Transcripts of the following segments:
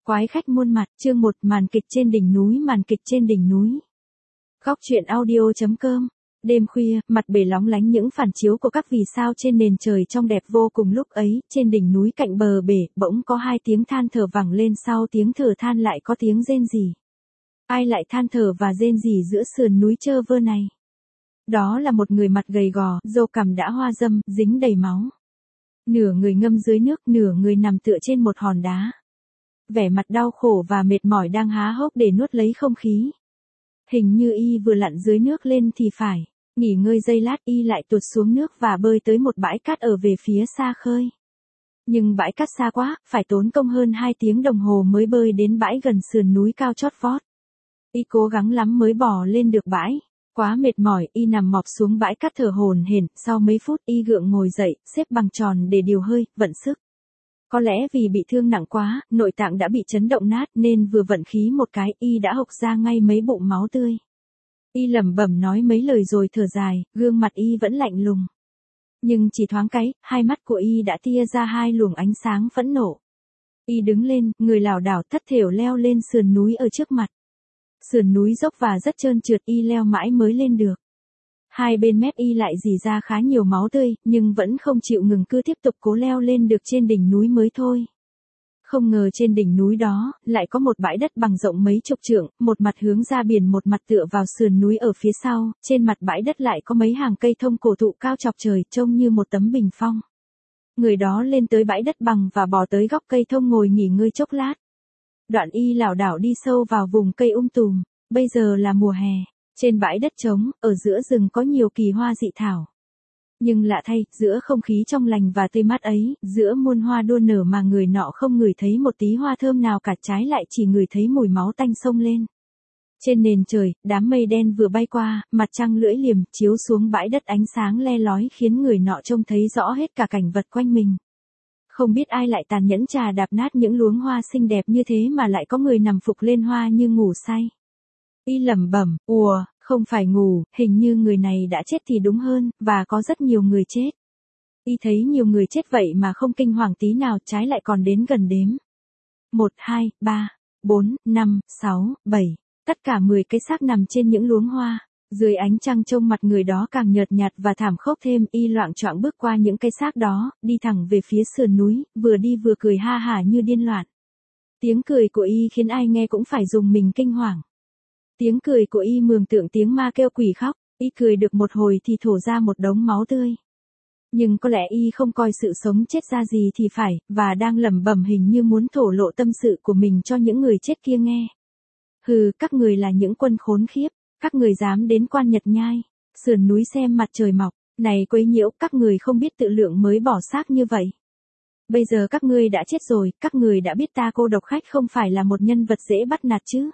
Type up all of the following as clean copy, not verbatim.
Quái khách muôn mặt, chương 1, màn kịch trên đỉnh núi, màn kịch trên đỉnh núi. Góc truyện audio.com. Đêm khuya, mặt bể lóng lánh những phản chiếu của các vì sao trên nền trời trong đẹp vô cùng. Lúc ấy, trên đỉnh núi cạnh bờ bể, bỗng có hai tiếng than thở vẳng lên, sau tiếng thở than lại có tiếng rên rỉ. Ai lại than thở và rên rỉ giữa sườn núi trơ vơ này? Đó là một người mặt gầy gò, râu cằm đã hoa râm, dính đầy máu. Nửa người ngâm dưới nước, nửa người nằm tựa trên một hòn đá. Vẻ mặt đau khổ và mệt mỏi, đang há hốc để nuốt lấy không khí. Hình như y vừa lặn dưới nước lên thì phải. Nghỉ ngơi giây lát, y lại tuột xuống nước và bơi tới một bãi cát ở về phía xa khơi. Nhưng bãi cát xa quá, phải tốn công hơn 2 tiếng đồng hồ mới bơi đến bãi gần sườn núi cao chót vót. Y cố gắng lắm mới bò lên được bãi. Quá mệt mỏi, y nằm mọp xuống bãi cát thở hổn hển. Sau mấy phút, y gượng ngồi dậy, xếp bằng tròn để điều hơi, vận sức. Có lẽ vì bị thương nặng quá, nội tạng đã bị chấn động nát, nên vừa vận khí một cái, y đã hộc ra ngay mấy bụng máu tươi. Y lẩm bẩm nói mấy lời rồi thở dài, gương mặt y vẫn lạnh lùng. Nhưng chỉ thoáng cái, hai mắt của y đã tia ra hai luồng ánh sáng phẫn nộ. Y đứng lên, người lảo đảo thất thểu leo lên sườn núi ở trước mặt. Sườn núi dốc và rất trơn trượt, y leo mãi mới lên được. Hai bên mép y lại rỉ ra khá nhiều máu tươi, nhưng vẫn không chịu ngừng, cứ tiếp tục cố leo lên được trên đỉnh núi mới thôi. Không ngờ trên đỉnh núi đó, lại có một bãi đất bằng rộng mấy chục trượng, một mặt hướng ra biển, một mặt tựa vào sườn núi ở phía sau. Trên mặt bãi đất lại có mấy hàng cây thông cổ thụ cao chọc trời, trông như một tấm bình phong. Người đó lên tới bãi đất bằng và bò tới góc cây thông ngồi nghỉ ngơi chốc lát. Đoạn y lảo đảo đi sâu vào vùng cây tùm. Bây giờ là mùa hè. Trên bãi đất trống, ở giữa rừng có nhiều kỳ hoa dị thảo. Nhưng lạ thay, giữa không khí trong lành và tươi mát ấy, giữa muôn hoa đua nở mà người nọ không ngửi thấy một tí hoa thơm nào cả, trái lại chỉ ngửi thấy mùi máu tanh xông lên. Trên nền trời, đám mây đen vừa bay qua, mặt trăng lưỡi liềm chiếu xuống bãi đất, ánh sáng le lói khiến người nọ trông thấy rõ hết cả cảnh vật quanh mình. Không biết ai lại tàn nhẫn trà đạp nát những luống hoa xinh đẹp như thế mà lại có người nằm phục lên hoa như ngủ say. Y lẩm bẩm, không phải ngủ, hình như người này đã chết thì đúng hơn, và có rất nhiều người chết. Y thấy nhiều người chết vậy mà không kinh hoàng tí nào, trái lại còn đến gần đếm. 1, 2, 3, 4, 5, 6, 7, tất cả 10 cái xác nằm trên những luống hoa. Dưới ánh trăng trông mặt người đó càng nhợt nhạt và thảm khốc thêm, y loạng choạng bước qua những cái xác đó, đi thẳng về phía sườn núi, vừa đi vừa cười ha hả như điên loạn. Tiếng cười của y khiến ai nghe cũng phải rùng mình kinh hoàng. Tiếng cười của y mường tượng tiếng ma kêu quỷ khóc, y cười được một hồi thì thổ ra một đống máu tươi. Nhưng có lẽ y không coi sự sống chết ra gì thì phải, và đang lẩm bẩm hình như muốn thổ lộ tâm sự của mình cho những người chết kia nghe. Hừ, các người là những quân khốn khiếp, các người dám đến Quan Nhật Nhai, sườn núi xem mặt trời mọc, này quấy nhiễu, các người không biết tự lượng mới bỏ xác như vậy. Bây giờ các ngươi đã chết rồi, các người đã biết ta Cô Độc Khách không phải là một nhân vật dễ bắt nạt chứ.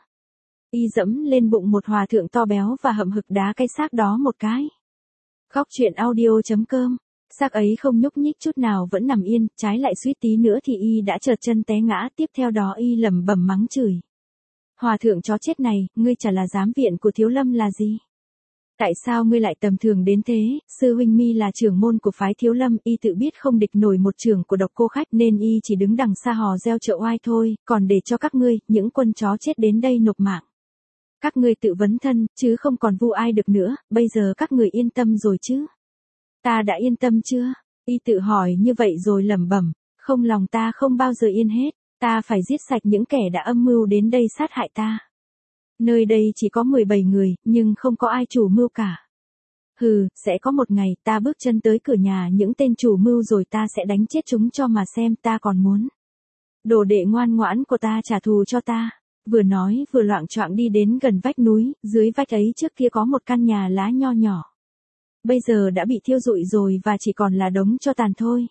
Y dẫm lên bụng một hòa thượng to béo và hậm hực đá cái xác đó một cái. Góc truyện audio.com. Xác ấy không nhúc nhích chút nào, vẫn nằm yên, trái lại suýt tí nữa thì y đã trượt chân té ngã, tiếp theo đó y lẩm bẩm mắng chửi. Hòa thượng chó chết này, ngươi chả là giám viện của Thiếu Lâm là gì? Tại sao ngươi lại tầm thường đến thế? Sư huynh mi là trưởng môn của phái Thiếu Lâm, y tự biết không địch nổi một trưởng của Độc Cô Khách nên y chỉ đứng đằng xa hò reo trợ oai thôi, còn để cho các ngươi, những quân chó chết đến đây nộp mạng. Các ngươi tự vấn thân, chứ không còn vu ai được nữa, bây giờ các người yên tâm rồi chứ? Ta đã yên tâm chưa? Y tự hỏi như vậy rồi lẩm bẩm, không, lòng ta không bao giờ yên hết, ta phải giết sạch những kẻ đã âm mưu đến đây sát hại ta. Nơi đây chỉ có 17 người, nhưng không có ai chủ mưu cả. Hừ, sẽ có một ngày ta bước chân tới cửa nhà những tên chủ mưu rồi ta sẽ đánh chết chúng cho mà xem, ta còn muốn. Đồ đệ ngoan ngoãn của ta trả thù cho ta. Vừa nói vừa loạng choạng đi đến gần vách núi, dưới vách ấy trước kia có một căn nhà lá nho nhỏ. Bây giờ đã bị thiêu rụi rồi và chỉ còn là đống tro tàn thôi.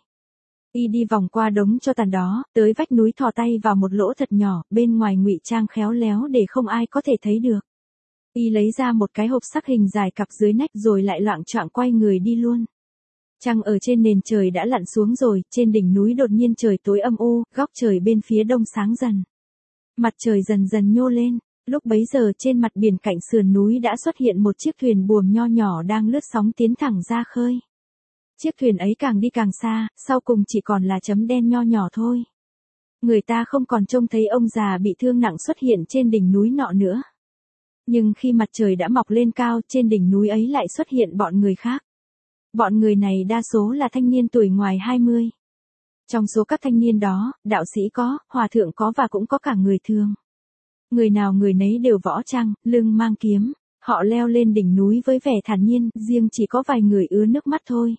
Y đi vòng qua đống tro tàn đó, tới vách núi, thò tay vào một lỗ thật nhỏ, bên ngoài ngụy trang khéo léo để không ai có thể thấy được. Y lấy ra một cái hộp sắc hình dài cặp dưới nách rồi lại loạng choạng quay người đi luôn. Trăng ở trên nền trời đã lặn xuống rồi, trên đỉnh núi đột nhiên trời tối âm u, góc trời bên phía đông sáng dần. Mặt trời dần dần nhô lên, lúc bấy giờ trên mặt biển cạnh sườn núi đã xuất hiện một chiếc thuyền buồm nho nhỏ đang lướt sóng tiến thẳng ra khơi. Chiếc thuyền ấy càng đi càng xa, sau cùng chỉ còn là chấm đen nho nhỏ thôi. Người ta không còn trông thấy ông già bị thương nặng xuất hiện trên đỉnh núi nọ nữa. Nhưng khi mặt trời đã mọc lên cao, trên đỉnh núi ấy lại xuất hiện bọn người khác. Bọn người này đa số là thanh niên tuổi ngoài 20. Trong số các thanh niên đó, đạo sĩ có, hòa thượng có và cũng có cả người thường. Người nào người nấy đều võ trang, lưng mang kiếm. Họ leo lên đỉnh núi với vẻ thản nhiên, riêng chỉ có vài người ứa nước mắt thôi.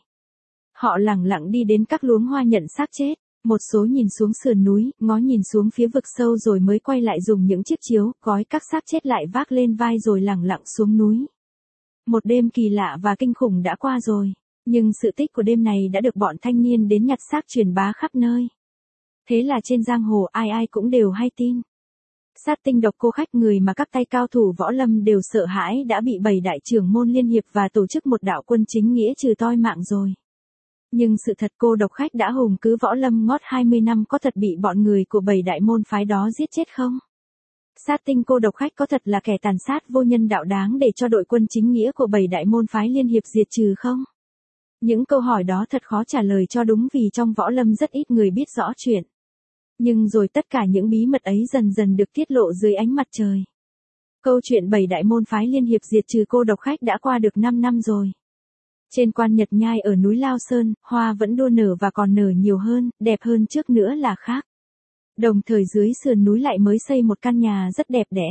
Họ lẳng lặng đi đến các luống hoa nhận xác chết. Một số nhìn xuống sườn núi, ngó nhìn xuống phía vực sâu rồi mới quay lại dùng những chiếc chiếu, gói các xác chết lại vác lên vai rồi lẳng lặng xuống núi. Một đêm kỳ lạ và kinh khủng đã qua rồi. Nhưng sự tích của đêm này đã được bọn thanh niên đến nhặt xác truyền bá khắp nơi. Thế là trên giang hồ ai ai cũng đều hay tin. Sát tinh độc cô khách, người mà các tay cao thủ võ lâm đều sợ hãi, đã bị 7 đại trưởng môn liên hiệp và tổ chức một đạo quân chính nghĩa trừ toi mạng rồi. Nhưng sự thật cô độc khách đã hùng cứ võ lâm ngót 20 năm có thật bị bọn người của 7 đại môn phái đó giết chết không? Sát tinh cô độc khách có thật là kẻ tàn sát vô nhân đạo đáng để cho đội quân chính nghĩa của 7 đại môn phái liên hiệp diệt trừ không? Những câu hỏi đó thật khó trả lời cho đúng, vì trong võ lâm rất ít người biết rõ chuyện. Nhưng rồi tất cả những bí mật ấy dần dần được tiết lộ dưới ánh mặt trời. Câu chuyện 7 đại môn phái liên hiệp diệt trừ cô độc khách đã qua được 5 năm rồi. Trên quan Nhật Nhai ở núi Lao Sơn, hoa vẫn đua nở và còn nở nhiều hơn, đẹp hơn trước nữa là khác. Đồng thời dưới sườn núi lại mới xây một căn nhà rất đẹp đẽ.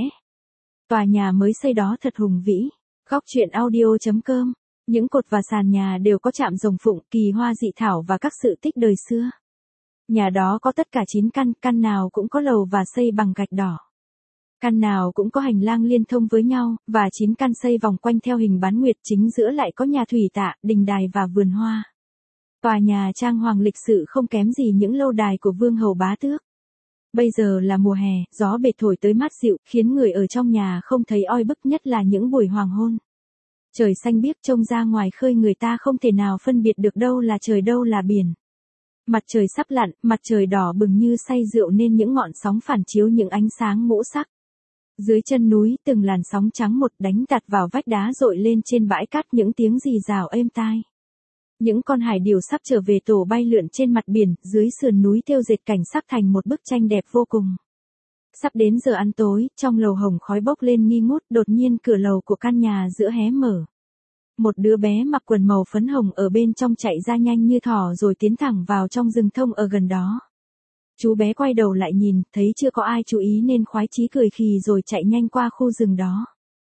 Tòa nhà mới xây đó thật hùng vĩ. Góc truyện audio.com. Những cột và sàn nhà đều có chạm rồng phụng, kỳ hoa dị thảo và các sự tích đời xưa. Nhà đó có tất cả 9 căn, căn nào cũng có lầu và xây bằng gạch đỏ. Căn nào cũng có hành lang liên thông với nhau, và 9 căn xây vòng quanh theo hình bán nguyệt, chính giữa lại có nhà thủy tạ, đình đài và vườn hoa. Tòa nhà trang hoàng lịch sự không kém gì những lâu đài của vương hầu bá tước. Bây giờ là mùa hè, gió bệt thổi tới mát dịu, khiến người ở trong nhà không thấy oi bức, nhất là những buổi hoàng hôn. Trời xanh biếc, trông ra ngoài khơi người ta không thể nào phân biệt được đâu là trời đâu là biển. Mặt trời sắp lặn, mặt trời đỏ bừng như say rượu nên những ngọn sóng phản chiếu những ánh sáng ngũ sắc. Dưới chân núi, từng làn sóng trắng một đánh tạt vào vách đá dội lên trên bãi cát, những tiếng rì rào êm tai. Những con hải điểu sắp trở về tổ bay lượn trên mặt biển, dưới sườn núi thêu dệt cảnh sắc thành một bức tranh đẹp vô cùng. Sắp đến giờ ăn tối, trong lầu hồng khói bốc lên nghi ngút, đột nhiên cửa lầu của căn nhà giữa hé mở. Một đứa bé mặc quần màu phấn hồng ở bên trong chạy ra nhanh như thỏ rồi tiến thẳng vào trong rừng thông ở gần đó. Chú bé quay đầu lại nhìn, thấy chưa có ai chú ý nên khoái chí cười khì rồi chạy nhanh qua khu rừng đó.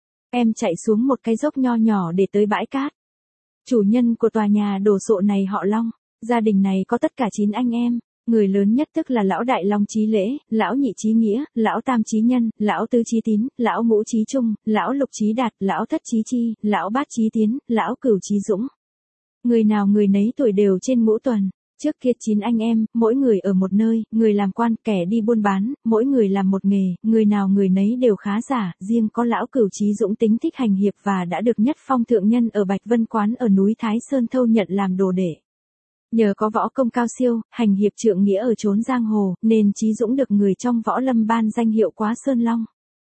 Em chạy xuống một cái dốc nho nhỏ để tới bãi cát. Chủ nhân của tòa nhà đồ sộ này họ Long, gia đình này có tất cả 9 anh em. Người lớn nhất tức là lão đại Long Chí Lễ, lão nhị Chí Nghĩa, lão tam Chí Nhân, lão tứ Chí Tín, lão ngũ Chí Trung, lão lục Chí Đạt, lão thất Chí Chi, lão bát Chí Tiến, lão cửu Chí Dũng. Người nào người nấy tuổi đều trên ngũ tuần. Trước kia 9 anh em, mỗi người ở một nơi, người làm quan, kẻ đi buôn bán, mỗi người làm một nghề, người nào người nấy đều khá giả, riêng có lão cửu Chí Dũng tính thích hành hiệp và đã được nhất phong thượng nhân ở Bạch Vân Quán ở núi Thái Sơn thâu nhận làm đồ đệ. Nhờ có võ công cao siêu, hành hiệp trượng nghĩa ở chốn giang hồ, nên Chí Dũng được người trong võ lâm ban danh hiệu Quá Sơn Long.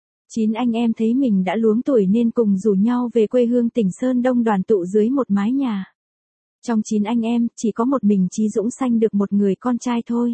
9 anh em thấy mình đã luống tuổi nên cùng rủ nhau về quê hương tỉnh Sơn Đông đoàn tụ dưới một mái nhà. Trong 9 anh em, chỉ có một mình Chí Dũng sanh được một người con trai thôi.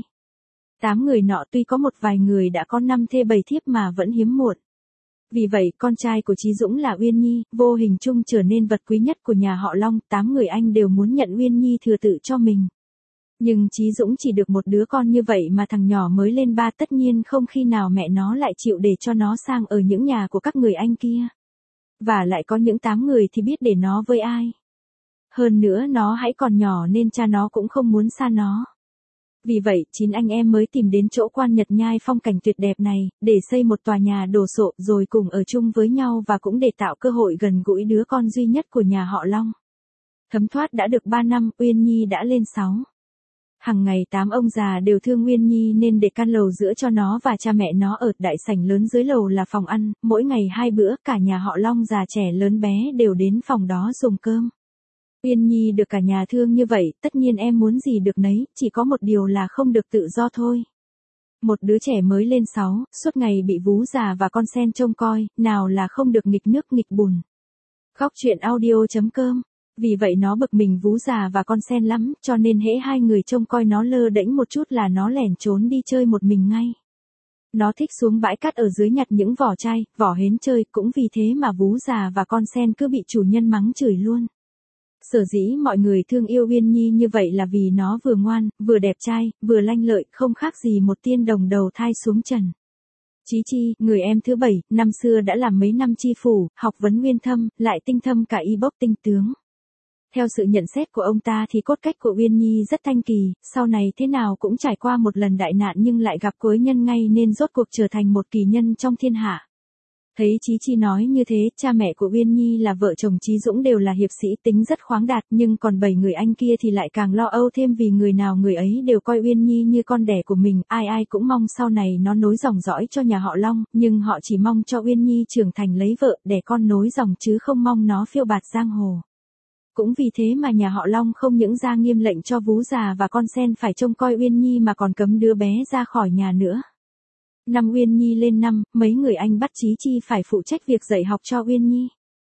8 người nọ tuy có một vài người đã có 5 thê 7 thiếp mà vẫn hiếm muộn. Vì vậy, con trai của Chí Dũng là Uyên Nhi, vô hình chung trở nên vật quý nhất của nhà họ Long, 8 người anh đều muốn nhận Uyên Nhi thừa tự cho mình. Nhưng Chí Dũng chỉ được một đứa con như vậy mà thằng nhỏ mới lên 3, tất nhiên không khi nào mẹ nó lại chịu để cho nó sang ở những nhà của các người anh kia. Và lại có những 8 người thì biết để nó với ai. Hơn nữa nó hãy còn nhỏ nên cha nó cũng không muốn xa nó. Vì vậy, 9 anh em mới tìm đến chỗ quan Nhật Nhai phong cảnh tuyệt đẹp này, để xây một tòa nhà đồ sộ rồi cùng ở chung với nhau và cũng để tạo cơ hội gần gũi đứa con duy nhất của nhà họ Long. Thấm thoát đã được 3 năm, Uyên Nhi đã lên 6. Hằng ngày 8 ông già đều thương Uyên Nhi nên để căn lầu giữa cho nó và cha mẹ nó ở, đại sảnh lớn dưới lầu là phòng ăn, mỗi ngày 2 bữa, cả nhà họ Long già trẻ lớn bé đều đến phòng đó dùng cơm. Uyên Nhi được cả nhà thương như vậy, tất nhiên em muốn gì được nấy, chỉ có một điều là không được tự do thôi. Một đứa trẻ mới lên 6, suốt ngày bị vú già và con sen trông coi, nào là không được nghịch nước nghịch bùn. Góc truyện audio.com Vì vậy nó bực mình Vú già và con sen lắm, cho nên hễ hai người trông coi nó lơ đễnh một chút là nó lẻn trốn đi chơi một mình ngay. Nó thích xuống bãi cát ở dưới nhặt những vỏ chai, vỏ hến chơi, cũng vì thế mà Vú già và con sen cứ bị chủ nhân mắng chửi luôn. Sở dĩ mọi người thương yêu Uyên Nhi như vậy là vì nó vừa ngoan, vừa đẹp trai, vừa lanh lợi, không khác gì một tiên đồng đầu thai xuống trần. Chí Chi, người em thứ 7, năm xưa đã làm mấy năm chi phủ, học vấn nguyên thâm, lại tinh thâm cả y bốc tinh tướng. Theo sự nhận xét của ông ta thì cốt cách của Uyên Nhi rất thanh kỳ, sau này thế nào cũng trải qua một lần đại nạn nhưng lại gặp quý nhân ngay nên rốt cuộc trở thành một kỳ nhân trong thiên hạ. Thấy Chí Chi nói như thế, cha mẹ của Uyên Nhi là vợ chồng Chí Dũng đều là hiệp sĩ tính rất khoáng đạt, nhưng còn 7 người anh kia thì lại càng lo âu thêm vì người nào người ấy đều coi Uyên Nhi như con đẻ của mình, ai ai cũng mong sau này nó nối dòng dõi cho nhà họ Long, nhưng họ chỉ mong cho Uyên Nhi trưởng thành lấy vợ, đẻ con nối dòng chứ không mong nó phiêu bạt giang hồ. Cũng vì thế mà nhà họ Long không những ra nghiêm lệnh cho Vú già và con sen phải trông coi Uyên Nhi mà còn cấm đứa bé ra khỏi nhà nữa. Năm Uyên Nhi lên năm, mấy người anh bắt Chí Chi phải phụ trách việc dạy học cho Uyên Nhi.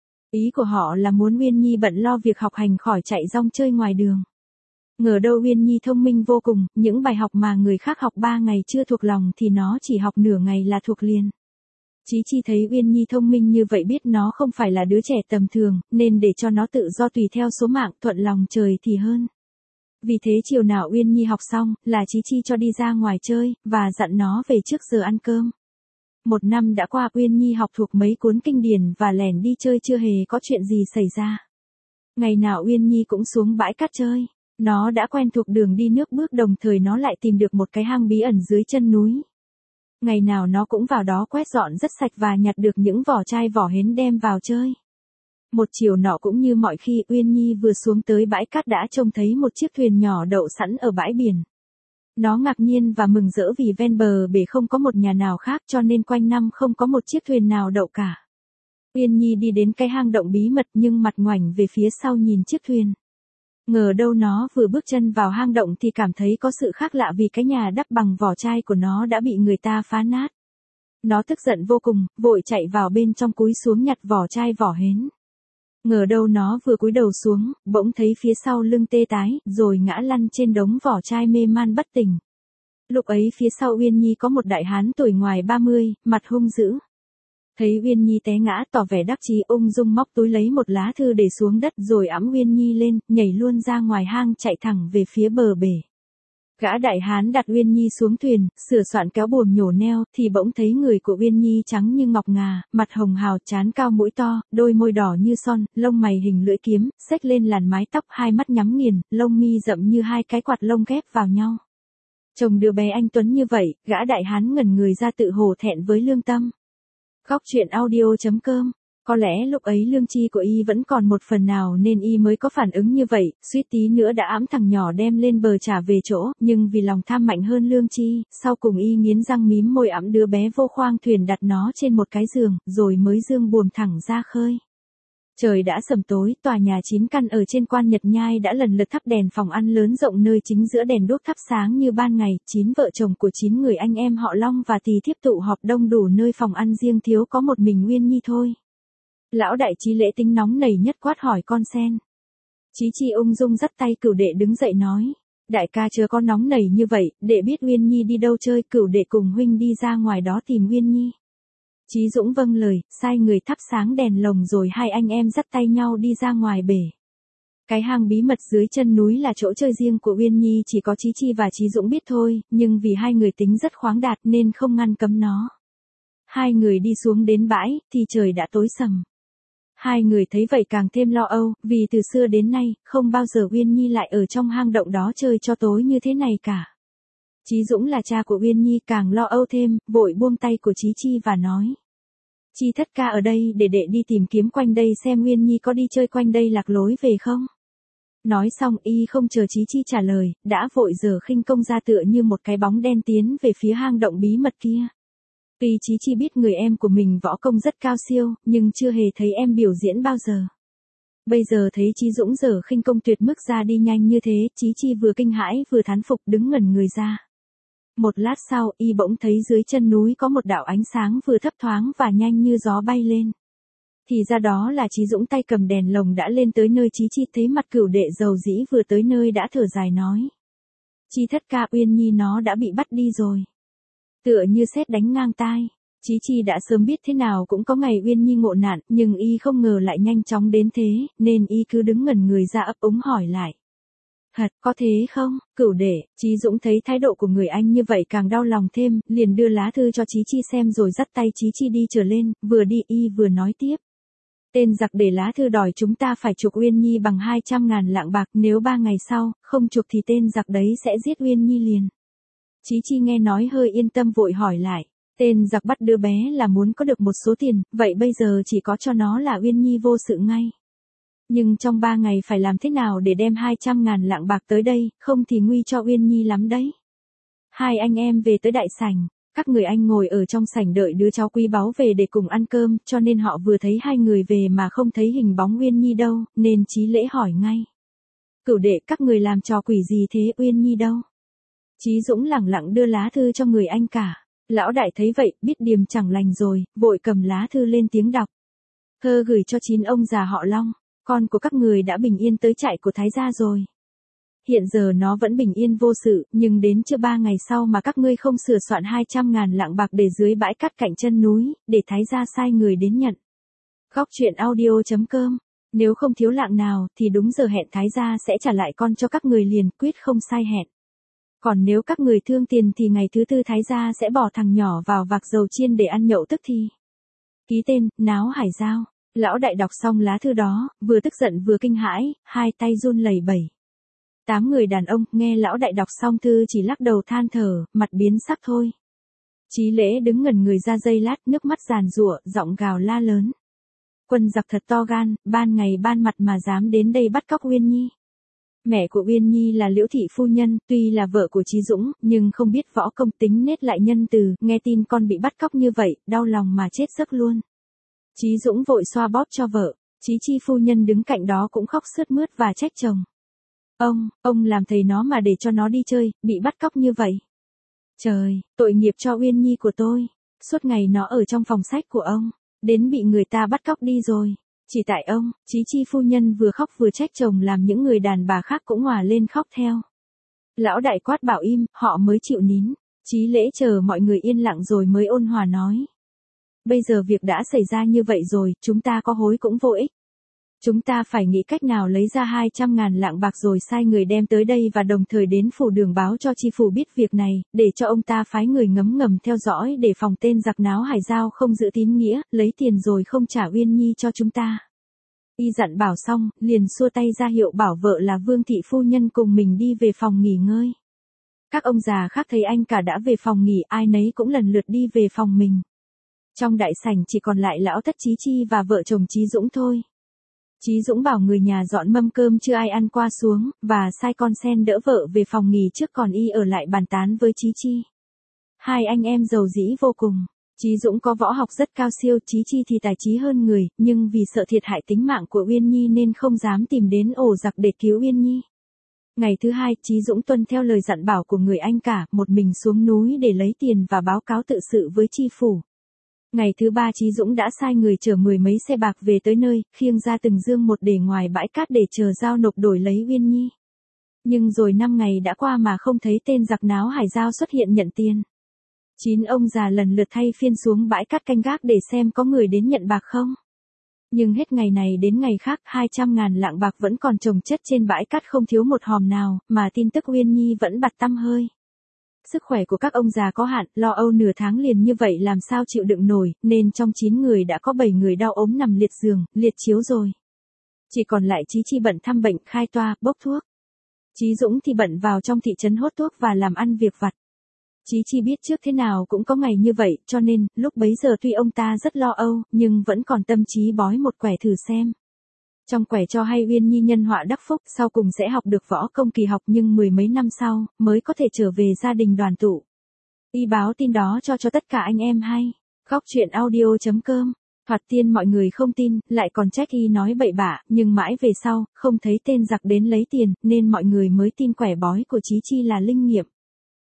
Ý của họ là muốn Uyên Nhi bận lo việc học hành khỏi chạy rong chơi ngoài đường. Ngờ đâu Uyên Nhi thông minh vô cùng, những bài học mà người khác học 3 ngày chưa thuộc lòng thì nó chỉ học nửa ngày là thuộc liền. Chí Chi thấy Uyên Nhi thông minh như vậy biết nó không phải là đứa trẻ tầm thường, nên để cho nó tự do tùy theo số mạng thuận lòng trời thì hơn. Vì thế chiều nào Uyên Nhi học xong, là Chí Chi cho đi ra ngoài chơi, và dặn nó về trước giờ ăn cơm. Một năm đã qua, Uyên Nhi học thuộc mấy cuốn kinh điển và lẻn đi chơi chưa hề có chuyện gì xảy ra. Ngày nào Uyên Nhi cũng xuống bãi cát chơi. Nó đã quen thuộc đường đi nước bước đồng thời nó lại tìm được một cái hang bí ẩn dưới chân núi. Ngày nào nó cũng vào đó quét dọn rất sạch và nhặt được những vỏ chai vỏ hến đem vào chơi. Một chiều nọ cũng như mọi khi Uyên Nhi vừa xuống tới bãi cát đã trông thấy một chiếc thuyền nhỏ đậu sẵn ở bãi biển. Nó ngạc nhiên và mừng rỡ vì ven bờ bể không có một nhà nào khác cho nên quanh năm không có một chiếc thuyền nào đậu cả. Uyên Nhi đi đến cái hang động bí mật nhưng mặt ngoảnh về phía sau nhìn chiếc thuyền. Ngờ đâu nó vừa bước chân vào hang động thì cảm thấy có sự khác lạ vì cái nhà đắp bằng vỏ chai của nó đã bị người ta phá nát. Nó tức giận vô cùng, vội chạy vào bên trong cúi xuống nhặt vỏ chai vỏ hến. Ngờ đâu nó vừa cúi đầu xuống, bỗng thấy phía sau lưng tê tái, rồi ngã lăn trên đống vỏ chai mê man bất tỉnh. Lúc ấy phía sau Uyên Nhi có một đại hán tuổi ngoài 30, mặt hung dữ. Thấy Uyên Nhi té ngã tỏ vẻ đắc chí ung dung móc túi lấy một lá thư để xuống đất rồi ẵm Uyên Nhi lên, nhảy luôn ra ngoài hang chạy thẳng về phía bờ bể. Gã đại hán đặt Uyên Nhi xuống thuyền, sửa soạn kéo buồm nhổ neo, thì bỗng thấy người của Uyên Nhi trắng như ngọc ngà, mặt hồng hào, trán cao mũi to, đôi môi đỏ như son, lông mày hình lưỡi kiếm, xếch lên làn mái tóc, hai mắt nhắm nghiền, lông mi rậm như hai cái quạt lông ghép vào nhau. Trông đứa bé anh tuấn như vậy, gã đại hán ngẩn người ra tự hổ thẹn với lương tâm. Góc truyện audio.com. Có lẽ lúc ấy lương tri của y vẫn còn một phần nào nên y mới có phản ứng như vậy, suýt tí nữa đã ẵm thằng nhỏ đem lên bờ trả về chỗ, nhưng vì lòng tham mạnh hơn lương tri, sau cùng y nghiến răng mím môi ẵm đứa bé vô khoang thuyền đặt nó trên một cái giường, rồi mới dương buồm thẳng ra khơi. Trời đã sầm tối, tòa nhà 9 căn ở trên Quan Nhật Nhai đã lần lượt thắp đèn phòng ăn lớn rộng nơi chính giữa đèn đuốc thắp sáng như ban ngày, 9 vợ chồng của 9 người anh em họ Long và Tỳ thiếp tụ họp đông đủ nơi phòng ăn riêng thiếu có một mình Uyên Nhi thôi. Lão đại Chí Lễ tính nóng nảy nhất quát hỏi con sen. Chí Chi ung dung dắt tay Cửu đệ đứng dậy nói, đại ca chưa có nóng nảy như vậy, đệ biết Uyên Nhi đi đâu chơi, Cửu đệ cùng huynh đi ra ngoài đó tìm Uyên Nhi. Chí Dũng vâng lời, sai người thắp sáng đèn lồng rồi hai anh em dắt tay nhau đi ra ngoài bể. Cái hang bí mật dưới chân núi là chỗ chơi riêng của Uyên Nhi, chỉ có Chí Chi và Chí Dũng biết thôi, nhưng vì hai người tính rất khoáng đạt nên không ngăn cấm nó. Hai người đi xuống đến bãi, thì trời đã tối sầm. Hai người thấy vậy càng thêm lo âu, vì từ xưa đến nay, không bao giờ Uyên Nhi lại ở trong hang động đó chơi cho tối như thế này cả. Chí Dũng là cha của Uyên Nhi càng lo âu thêm, vội buông tay của Chí Chi và nói. Chi thất ca ở đây để đệ đi tìm kiếm quanh đây xem Uyên Nhi có đi chơi quanh đây lạc lối về không. Nói xong y không chờ Chí Chi trả lời, đã vội giở khinh công ra tựa như một cái bóng đen tiến về phía hang động bí mật kia. Tuy Chí Chi biết người em của mình võ công rất cao siêu, nhưng chưa hề thấy em biểu diễn bao giờ. Bây giờ thấy Chí Dũng giở khinh công tuyệt mức ra đi nhanh như thế, Chí Chi vừa kinh hãi vừa thán phục đứng ngẩn người ra. Một lát sau, y bỗng thấy dưới chân núi có một đạo ánh sáng vừa thấp thoáng và nhanh như gió bay lên. Thì ra đó là Chí Dũng tay cầm đèn lồng đã lên tới nơi Chí Chi thấy mặt Cửu Đệ dầu dĩ vừa tới nơi đã thở dài nói. Chi thất ca, Uyên Nhi nó đã bị bắt đi rồi. Tựa như sét đánh ngang tai. Chí Chi đã sớm biết thế nào cũng có ngày Uyên Nhi ngộ nạn, nhưng y không ngờ lại nhanh chóng đến thế, nên y cứ đứng ngẩn người ra ấp úng hỏi lại. Thật, có thế không, Cửu Đệ? Chí Dũng thấy thái độ của người anh như vậy càng đau lòng thêm, liền đưa lá thư cho Chí Chi xem rồi dắt tay Chí Chi đi trở lên, vừa đi y vừa nói tiếp. Tên giặc để lá thư đòi chúng ta phải chuộc Uyên Nhi bằng 200.000 lạng bạc, nếu 3 ngày sau, không chuộc thì tên giặc đấy sẽ giết Uyên Nhi liền. Chí Chi nghe nói hơi yên tâm vội hỏi lại. Tên giặc bắt đứa bé là muốn có được một số tiền, vậy bây giờ chỉ có cho nó là Uyên Nhi vô sự ngay. Nhưng trong 3 ngày phải làm thế nào để đem 200.000 lạng bạc tới đây, không thì nguy cho Uyên Nhi lắm đấy. Hai anh em về tới đại sảnh, các người anh ngồi ở trong sảnh đợi đứa cháu quý báu về để cùng ăn cơm, cho nên họ vừa thấy hai người về mà không thấy hình bóng Uyên Nhi đâu, nên Chí Lễ hỏi ngay. Cửu Đệ, các người làm trò quỷ gì thế, Uyên Nhi đâu? Chí Dũng lẳng lặng đưa lá thư cho người anh cả. Lão đại thấy vậy, biết điềm chẳng lành rồi, vội cầm lá thư lên tiếng đọc. Thơ gửi cho 9 ông già họ Long, con của các người đã bình yên tới trại của Thái gia rồi. Hiện giờ nó vẫn bình yên vô sự, nhưng đến chưa 3 ngày sau mà các ngươi không sửa soạn 200.000 lạng bạc để dưới bãi cát cạnh chân núi, để Thái gia sai người đến nhận. Góc truyện audio.com. Nếu không thiếu lạng nào thì đúng giờ hẹn Thái gia sẽ trả lại con cho các người liền, quyết không sai hẹn. Còn nếu các người thương tiền thì ngày thứ tư Thái gia sẽ bỏ thằng nhỏ vào vạc dầu chiên để ăn nhậu tức thì. Ký tên, Náo Hải Giao. Lão đại đọc xong lá thư đó, vừa tức giận vừa kinh hãi, hai tay run lẩy bẩy. 8 người đàn ông nghe lão đại đọc xong thư chỉ lắc đầu than thở, mặt biến sắc thôi. Chí Lễ đứng ngẩn người ra giây lát, nước mắt giàn giụa, giọng gào la lớn. Quân giặc thật to gan, ban ngày ban mặt mà dám đến đây bắt cóc Uyên Nhi. Mẹ của Uyên Nhi là Liễu thị phu nhân, tuy là vợ của Chí Dũng, nhưng không biết võ công, tính nết lại nhân từ, nghe tin con bị bắt cóc như vậy, đau lòng mà chết giấc luôn. Chí Dũng vội xoa bóp cho vợ, Chí Chi phu nhân đứng cạnh đó cũng khóc sướt mướt và trách chồng. Ông làm thầy nó mà để cho nó đi chơi, bị bắt cóc như vậy. Trời, tội nghiệp cho Uyên Nhi của tôi, suốt ngày nó ở trong phòng sách của ông, đến bị người ta bắt cóc đi rồi. Chỉ tại ông, Chí Chi phu nhân vừa khóc vừa trách chồng làm những người đàn bà khác cũng òa lên khóc theo. Lão đại quát bảo im, họ mới chịu nín. Chí Lễ chờ mọi người yên lặng rồi mới ôn hòa nói. Bây giờ việc đã xảy ra như vậy rồi, chúng ta có hối cũng vô ích. Chúng ta phải nghĩ cách nào lấy ra 200.000 lạng bạc rồi sai người đem tới đây và đồng thời đến phủ đường báo cho chi phủ biết việc này, để cho ông ta phái người ngấm ngầm theo dõi để phòng tên giặc Náo Hải Giao không giữ tín nghĩa, lấy tiền rồi không trả Uyên Nhi cho chúng ta. Y dặn bảo xong, liền xua tay ra hiệu bảo vợ là Vương thị phu nhân cùng mình đi về phòng nghỉ ngơi. Các ông già khác thấy anh cả đã về phòng nghỉ, ai nấy cũng lần lượt đi về phòng mình. Trong đại sảnh chỉ còn lại lão thất Chí Chi và vợ chồng Chí Dũng thôi. Chí Dũng bảo người nhà dọn mâm cơm chưa ai ăn qua xuống, và sai con sen đỡ vợ về phòng nghỉ trước còn y ở lại bàn tán với Chí Chi. Hai anh em giàu dĩ vô cùng. Chí Dũng có võ học rất cao siêu, Chí Chi thì tài trí hơn người, nhưng vì sợ thiệt hại tính mạng của Uyên Nhi nên không dám tìm đến ổ giặc để cứu Uyên Nhi. Ngày thứ hai, Chí Dũng tuân theo lời dặn bảo của người anh cả, một mình xuống núi để lấy tiền và báo cáo tự sự với chi phủ. Ngày thứ ba Chí Dũng đã sai người chở 10 mấy xe bạc về tới nơi, khiêng ra từng dương một để ngoài bãi cát để chờ giao nộp đổi lấy Uyên Nhi. Nhưng rồi 5 ngày đã qua mà không thấy tên giặc Náo Hải Giao xuất hiện nhận tiền. 9 ông già lần lượt thay phiên xuống bãi cát canh gác để xem có người đến nhận bạc không. Nhưng hết ngày này đến ngày khác 200.000 lạng bạc vẫn còn chồng chất trên bãi cát không thiếu một hòm nào, mà tin tức Uyên Nhi vẫn bặt tăm hơi. Sức khỏe của các ông già có hạn, lo âu nửa tháng liền như vậy làm sao chịu đựng nổi, nên trong 9 người đã có 7 người đau ốm nằm liệt giường, liệt chiếu rồi. Chỉ còn lại Chí Chi bận thăm bệnh, khai toa, bốc thuốc. Chí Dũng thì bận vào trong thị trấn hốt thuốc và làm ăn việc vặt. Chí Chi biết trước thế nào cũng có ngày như vậy, cho nên, lúc bấy giờ tuy ông ta rất lo âu, nhưng vẫn còn tâm trí bói một quẻ thử xem. Trong quẻ cho hay Uyên Nhi nhân họa đắc phúc, sau cùng sẽ học được võ công kỳ học nhưng 10 mấy năm sau, mới có thể trở về gia đình đoàn tụ. Y báo tin đó cho tất cả anh em hay. Góc truyện audio.com. Thoạt tiên mọi người không tin, lại còn trách y nói bậy bạ, nhưng mãi về sau, không thấy tên giặc đến lấy tiền, nên mọi người mới tin quẻ bói của Chí Chi là linh nghiệm.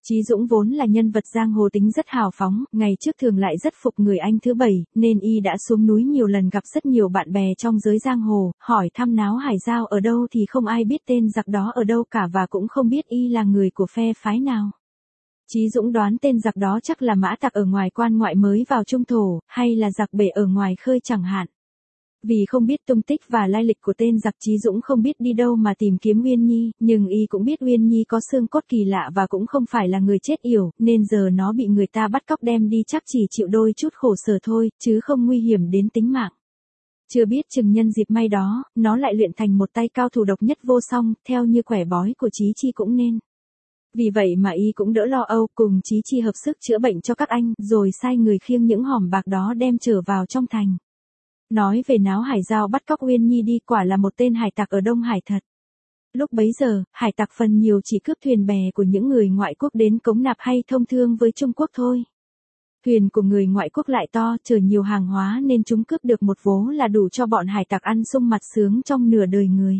Chí Dũng vốn là nhân vật giang hồ tính rất hào phóng, ngày trước thường lại rất phục người anh thứ bảy, nên y đã xuống núi nhiều lần gặp rất nhiều bạn bè trong giới giang hồ, hỏi thăm Náo Hải Giao ở đâu thì không ai biết tên giặc đó ở đâu cả và cũng không biết y là người của phe phái nào. Chí Dũng đoán tên giặc đó chắc là mã tặc ở ngoài quan ngoại mới vào trung thổ, hay là giặc bể ở ngoài khơi chẳng hạn. Vì không biết tung tích và lai lịch của tên giặc, Chí Dũng không biết đi đâu mà tìm kiếm Uyên Nhi, nhưng y cũng biết Uyên Nhi có xương cốt kỳ lạ và cũng không phải là người chết yểu, nên giờ nó bị người ta bắt cóc đem đi chắc chỉ chịu đôi chút khổ sở thôi, chứ không nguy hiểm đến tính mạng. Chưa biết chừng nhân dịp may đó, nó lại luyện thành một tay cao thủ độc nhất vô song, theo như quẻ bói của Chí Chi cũng nên. Vì vậy mà y cũng đỡ lo âu, cùng Chí Chi hợp sức chữa bệnh cho các anh, rồi sai người khiêng những hòm bạc đó đem trở vào trong thành. Nói về Náo Hải Giao bắt cóc Uyên Nhi đi, quả là một tên hải tặc ở Đông Hải thật. Lúc bấy giờ, hải tặc phần nhiều chỉ cướp thuyền bè của những người ngoại quốc đến cống nạp hay thông thương với Trung Quốc thôi. Thuyền của người ngoại quốc lại to, chở nhiều hàng hóa nên chúng cướp được một vố là đủ cho bọn hải tặc ăn sung mặt sướng trong nửa đời người.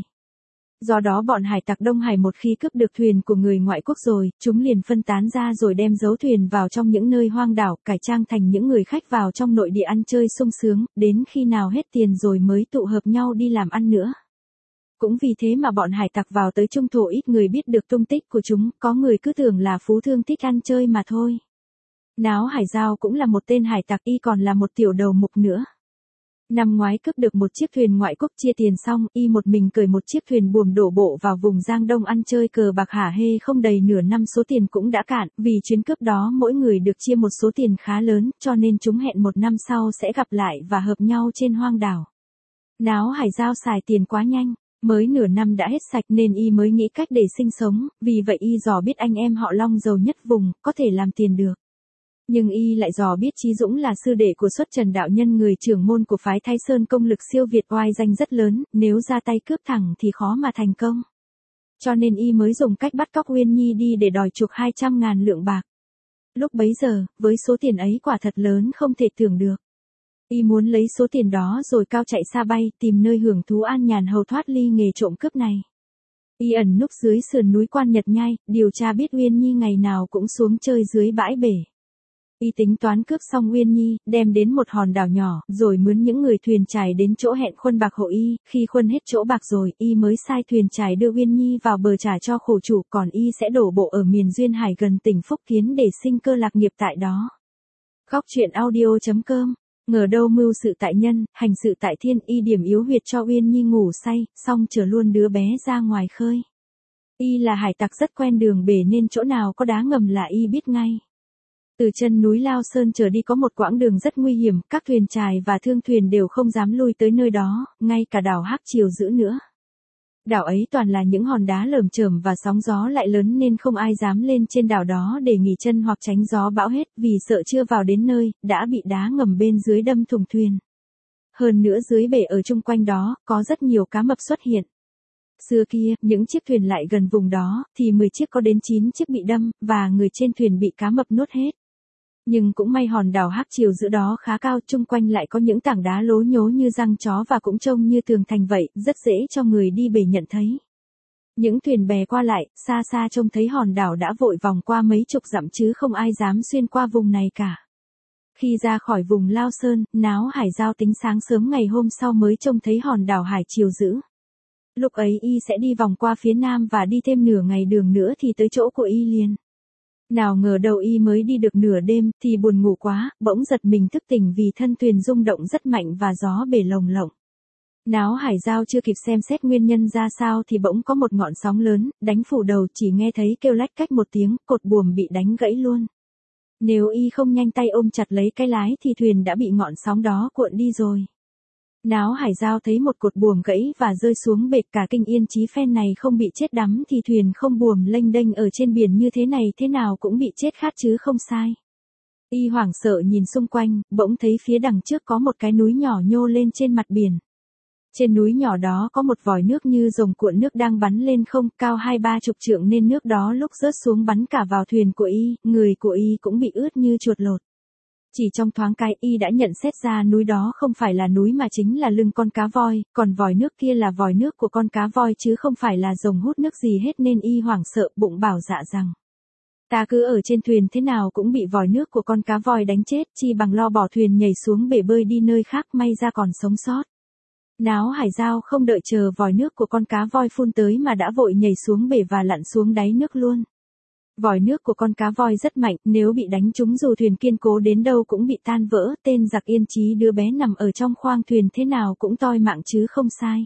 Do đó bọn hải tặc Đông Hải một khi cướp được thuyền của người ngoại quốc rồi, chúng liền phân tán ra rồi đem giấu thuyền vào trong những nơi hoang đảo, cải trang thành những người khách vào trong nội địa ăn chơi sung sướng, đến khi nào hết tiền rồi mới tụ hợp nhau đi làm ăn nữa. Cũng vì thế mà bọn hải tặc vào tới trung thổ ít người biết được tung tích của chúng, có người cứ tưởng là phú thương thích ăn chơi mà thôi. Náo Hải Giao cũng là một tên hải tặc, y còn là một tiểu đầu mục nữa. Năm ngoái cướp được một chiếc thuyền ngoại quốc, chia tiền xong, y một mình cởi một chiếc thuyền buồm đổ bộ vào vùng Giang Đông ăn chơi cờ bạc hả hê, không đầy nửa năm số tiền cũng đã cạn, vì chuyến cướp đó mỗi người được chia một số tiền khá lớn, cho nên chúng hẹn một năm sau sẽ gặp lại và hợp nhau trên hoang đảo. Náo Hải Giao xài tiền quá nhanh, mới nửa năm đã hết sạch nên y mới nghĩ cách để sinh sống, vì vậy y dò biết anh em họ Long giàu nhất vùng, có thể làm tiền được. Nhưng y lại dò biết Chí Dũng là sư đệ của Xuất Trần đạo nhân, người trưởng môn của phái Thái Sơn, công lực siêu việt, oai danh rất lớn, nếu ra tay cướp thẳng thì khó mà thành công. Cho nên y mới dùng cách bắt cóc Uyên Nhi đi để đòi chuộc 200.000 lượng bạc. Lúc bấy giờ, với số tiền ấy quả thật lớn không thể tưởng được. Y muốn lấy số tiền đó rồi cao chạy xa bay, tìm nơi hưởng thú an nhàn hầu thoát ly nghề trộm cướp này. Y ẩn núp dưới sườn núi Quan Nhật Nhai, điều tra biết Uyên Nhi ngày nào cũng xuống chơi dưới bãi bể. Y tính toán cướp xong Uyên Nhi, đem đến một hòn đảo nhỏ, rồi mướn những người thuyền chài đến chỗ hẹn khuân bạc hộ y, khi khuân hết chỗ bạc rồi, y mới sai thuyền chài đưa Uyên Nhi vào bờ trả cho khổ chủ, còn y sẽ đổ bộ ở miền Duyên Hải gần tỉnh Phúc Kiến để sinh cơ lạc nghiệp tại đó. Góc truyện audio.com. Ngờ đâu mưu sự tại nhân, hành sự tại thiên, y điểm yếu huyệt cho Uyên Nhi ngủ say, xong chở luôn đứa bé ra ngoài khơi. Y là hải tặc rất quen đường bể nên chỗ nào có đá ngầm là y biết ngay. Từ chân núi Lao Sơn trở đi có một quãng đường rất nguy hiểm, các thuyền chài và thương thuyền đều không dám lui tới nơi đó, ngay cả đảo Hắc Triều giữ nữa. Đảo ấy toàn là những hòn đá lởm chởm và sóng gió lại lớn nên không ai dám lên trên đảo đó để nghỉ chân hoặc tránh gió bão hết, vì sợ chưa vào đến nơi, đã bị đá ngầm bên dưới đâm thủng thuyền. Hơn nữa dưới bể ở chung quanh đó, có rất nhiều cá mập xuất hiện. Xưa kia, những chiếc thuyền lại gần vùng đó, thì 10 chiếc có đến 9 chiếc bị đâm, và người trên thuyền bị cá mập nuốt hết. Nhưng cũng may hòn đảo Hắc Triều giữa đó khá cao, chung quanh lại có những tảng đá lố nhố như răng chó và cũng trông như tường thành vậy, rất dễ cho người đi bể nhận thấy. Những thuyền bè qua lại, xa xa trông thấy hòn đảo đã vội vòng qua mấy chục dặm chứ không ai dám xuyên qua vùng này cả. Khi ra khỏi vùng Lao Sơn, Náo Hải Giao tính sáng sớm ngày hôm sau mới trông thấy hòn đảo Hải Triều giữ. Lúc ấy y sẽ đi vòng qua phía nam và đi thêm nửa ngày đường nữa thì tới chỗ của y liền. Nào ngờ đâu y mới đi được nửa đêm thì buồn ngủ quá, bỗng giật mình thức tỉnh vì thân thuyền rung động rất mạnh và gió bể lồng lộng. Náo Hải Giao chưa kịp xem xét nguyên nhân ra sao thì bỗng có một ngọn sóng lớn, đánh phủ đầu, chỉ nghe thấy kêu lách cách một tiếng, cột buồm bị đánh gãy luôn. Nếu y không nhanh tay ôm chặt lấy cái lái thì thuyền đã bị ngọn sóng đó cuộn đi rồi. Náo Hải Giao thấy một cột buồm gãy và rơi xuống bệt, cả kinh yên chí phen này không bị chết đắm thì thuyền không buồm lênh đênh ở trên biển như thế này thế nào cũng bị chết khát chứ không sai. Y hoảng sợ nhìn xung quanh, bỗng thấy phía đằng trước có một cái núi nhỏ nhô lên trên mặt biển. Trên núi nhỏ đó có một vòi nước như rồng cuộn nước đang bắn lên không, cao 20-30 trượng nên nước đó lúc rớt xuống bắn cả vào thuyền của y, người của y cũng bị ướt như chuột lột. Chỉ trong thoáng cái y đã nhận xét ra núi đó không phải là núi mà chính là lưng con cá voi, còn vòi nước kia là vòi nước của con cá voi chứ không phải là rồng hút nước gì hết nên y hoảng sợ, bụng bảo dạ rằng. Ta cứ ở trên thuyền thế nào cũng bị vòi nước của con cá voi đánh chết, chi bằng lo bỏ thuyền nhảy xuống bể bơi đi nơi khác, may ra còn sống sót. Náo Hải Giao không đợi chờ vòi nước của con cá voi phun tới mà đã vội nhảy xuống bể và lặn xuống đáy nước luôn. Vòi nước của con cá voi rất mạnh, nếu bị đánh trúng dù thuyền kiên cố đến đâu cũng bị tan vỡ, tên giặc yên chí đứa bé nằm ở trong khoang thuyền thế nào cũng toi mạng chứ không sai.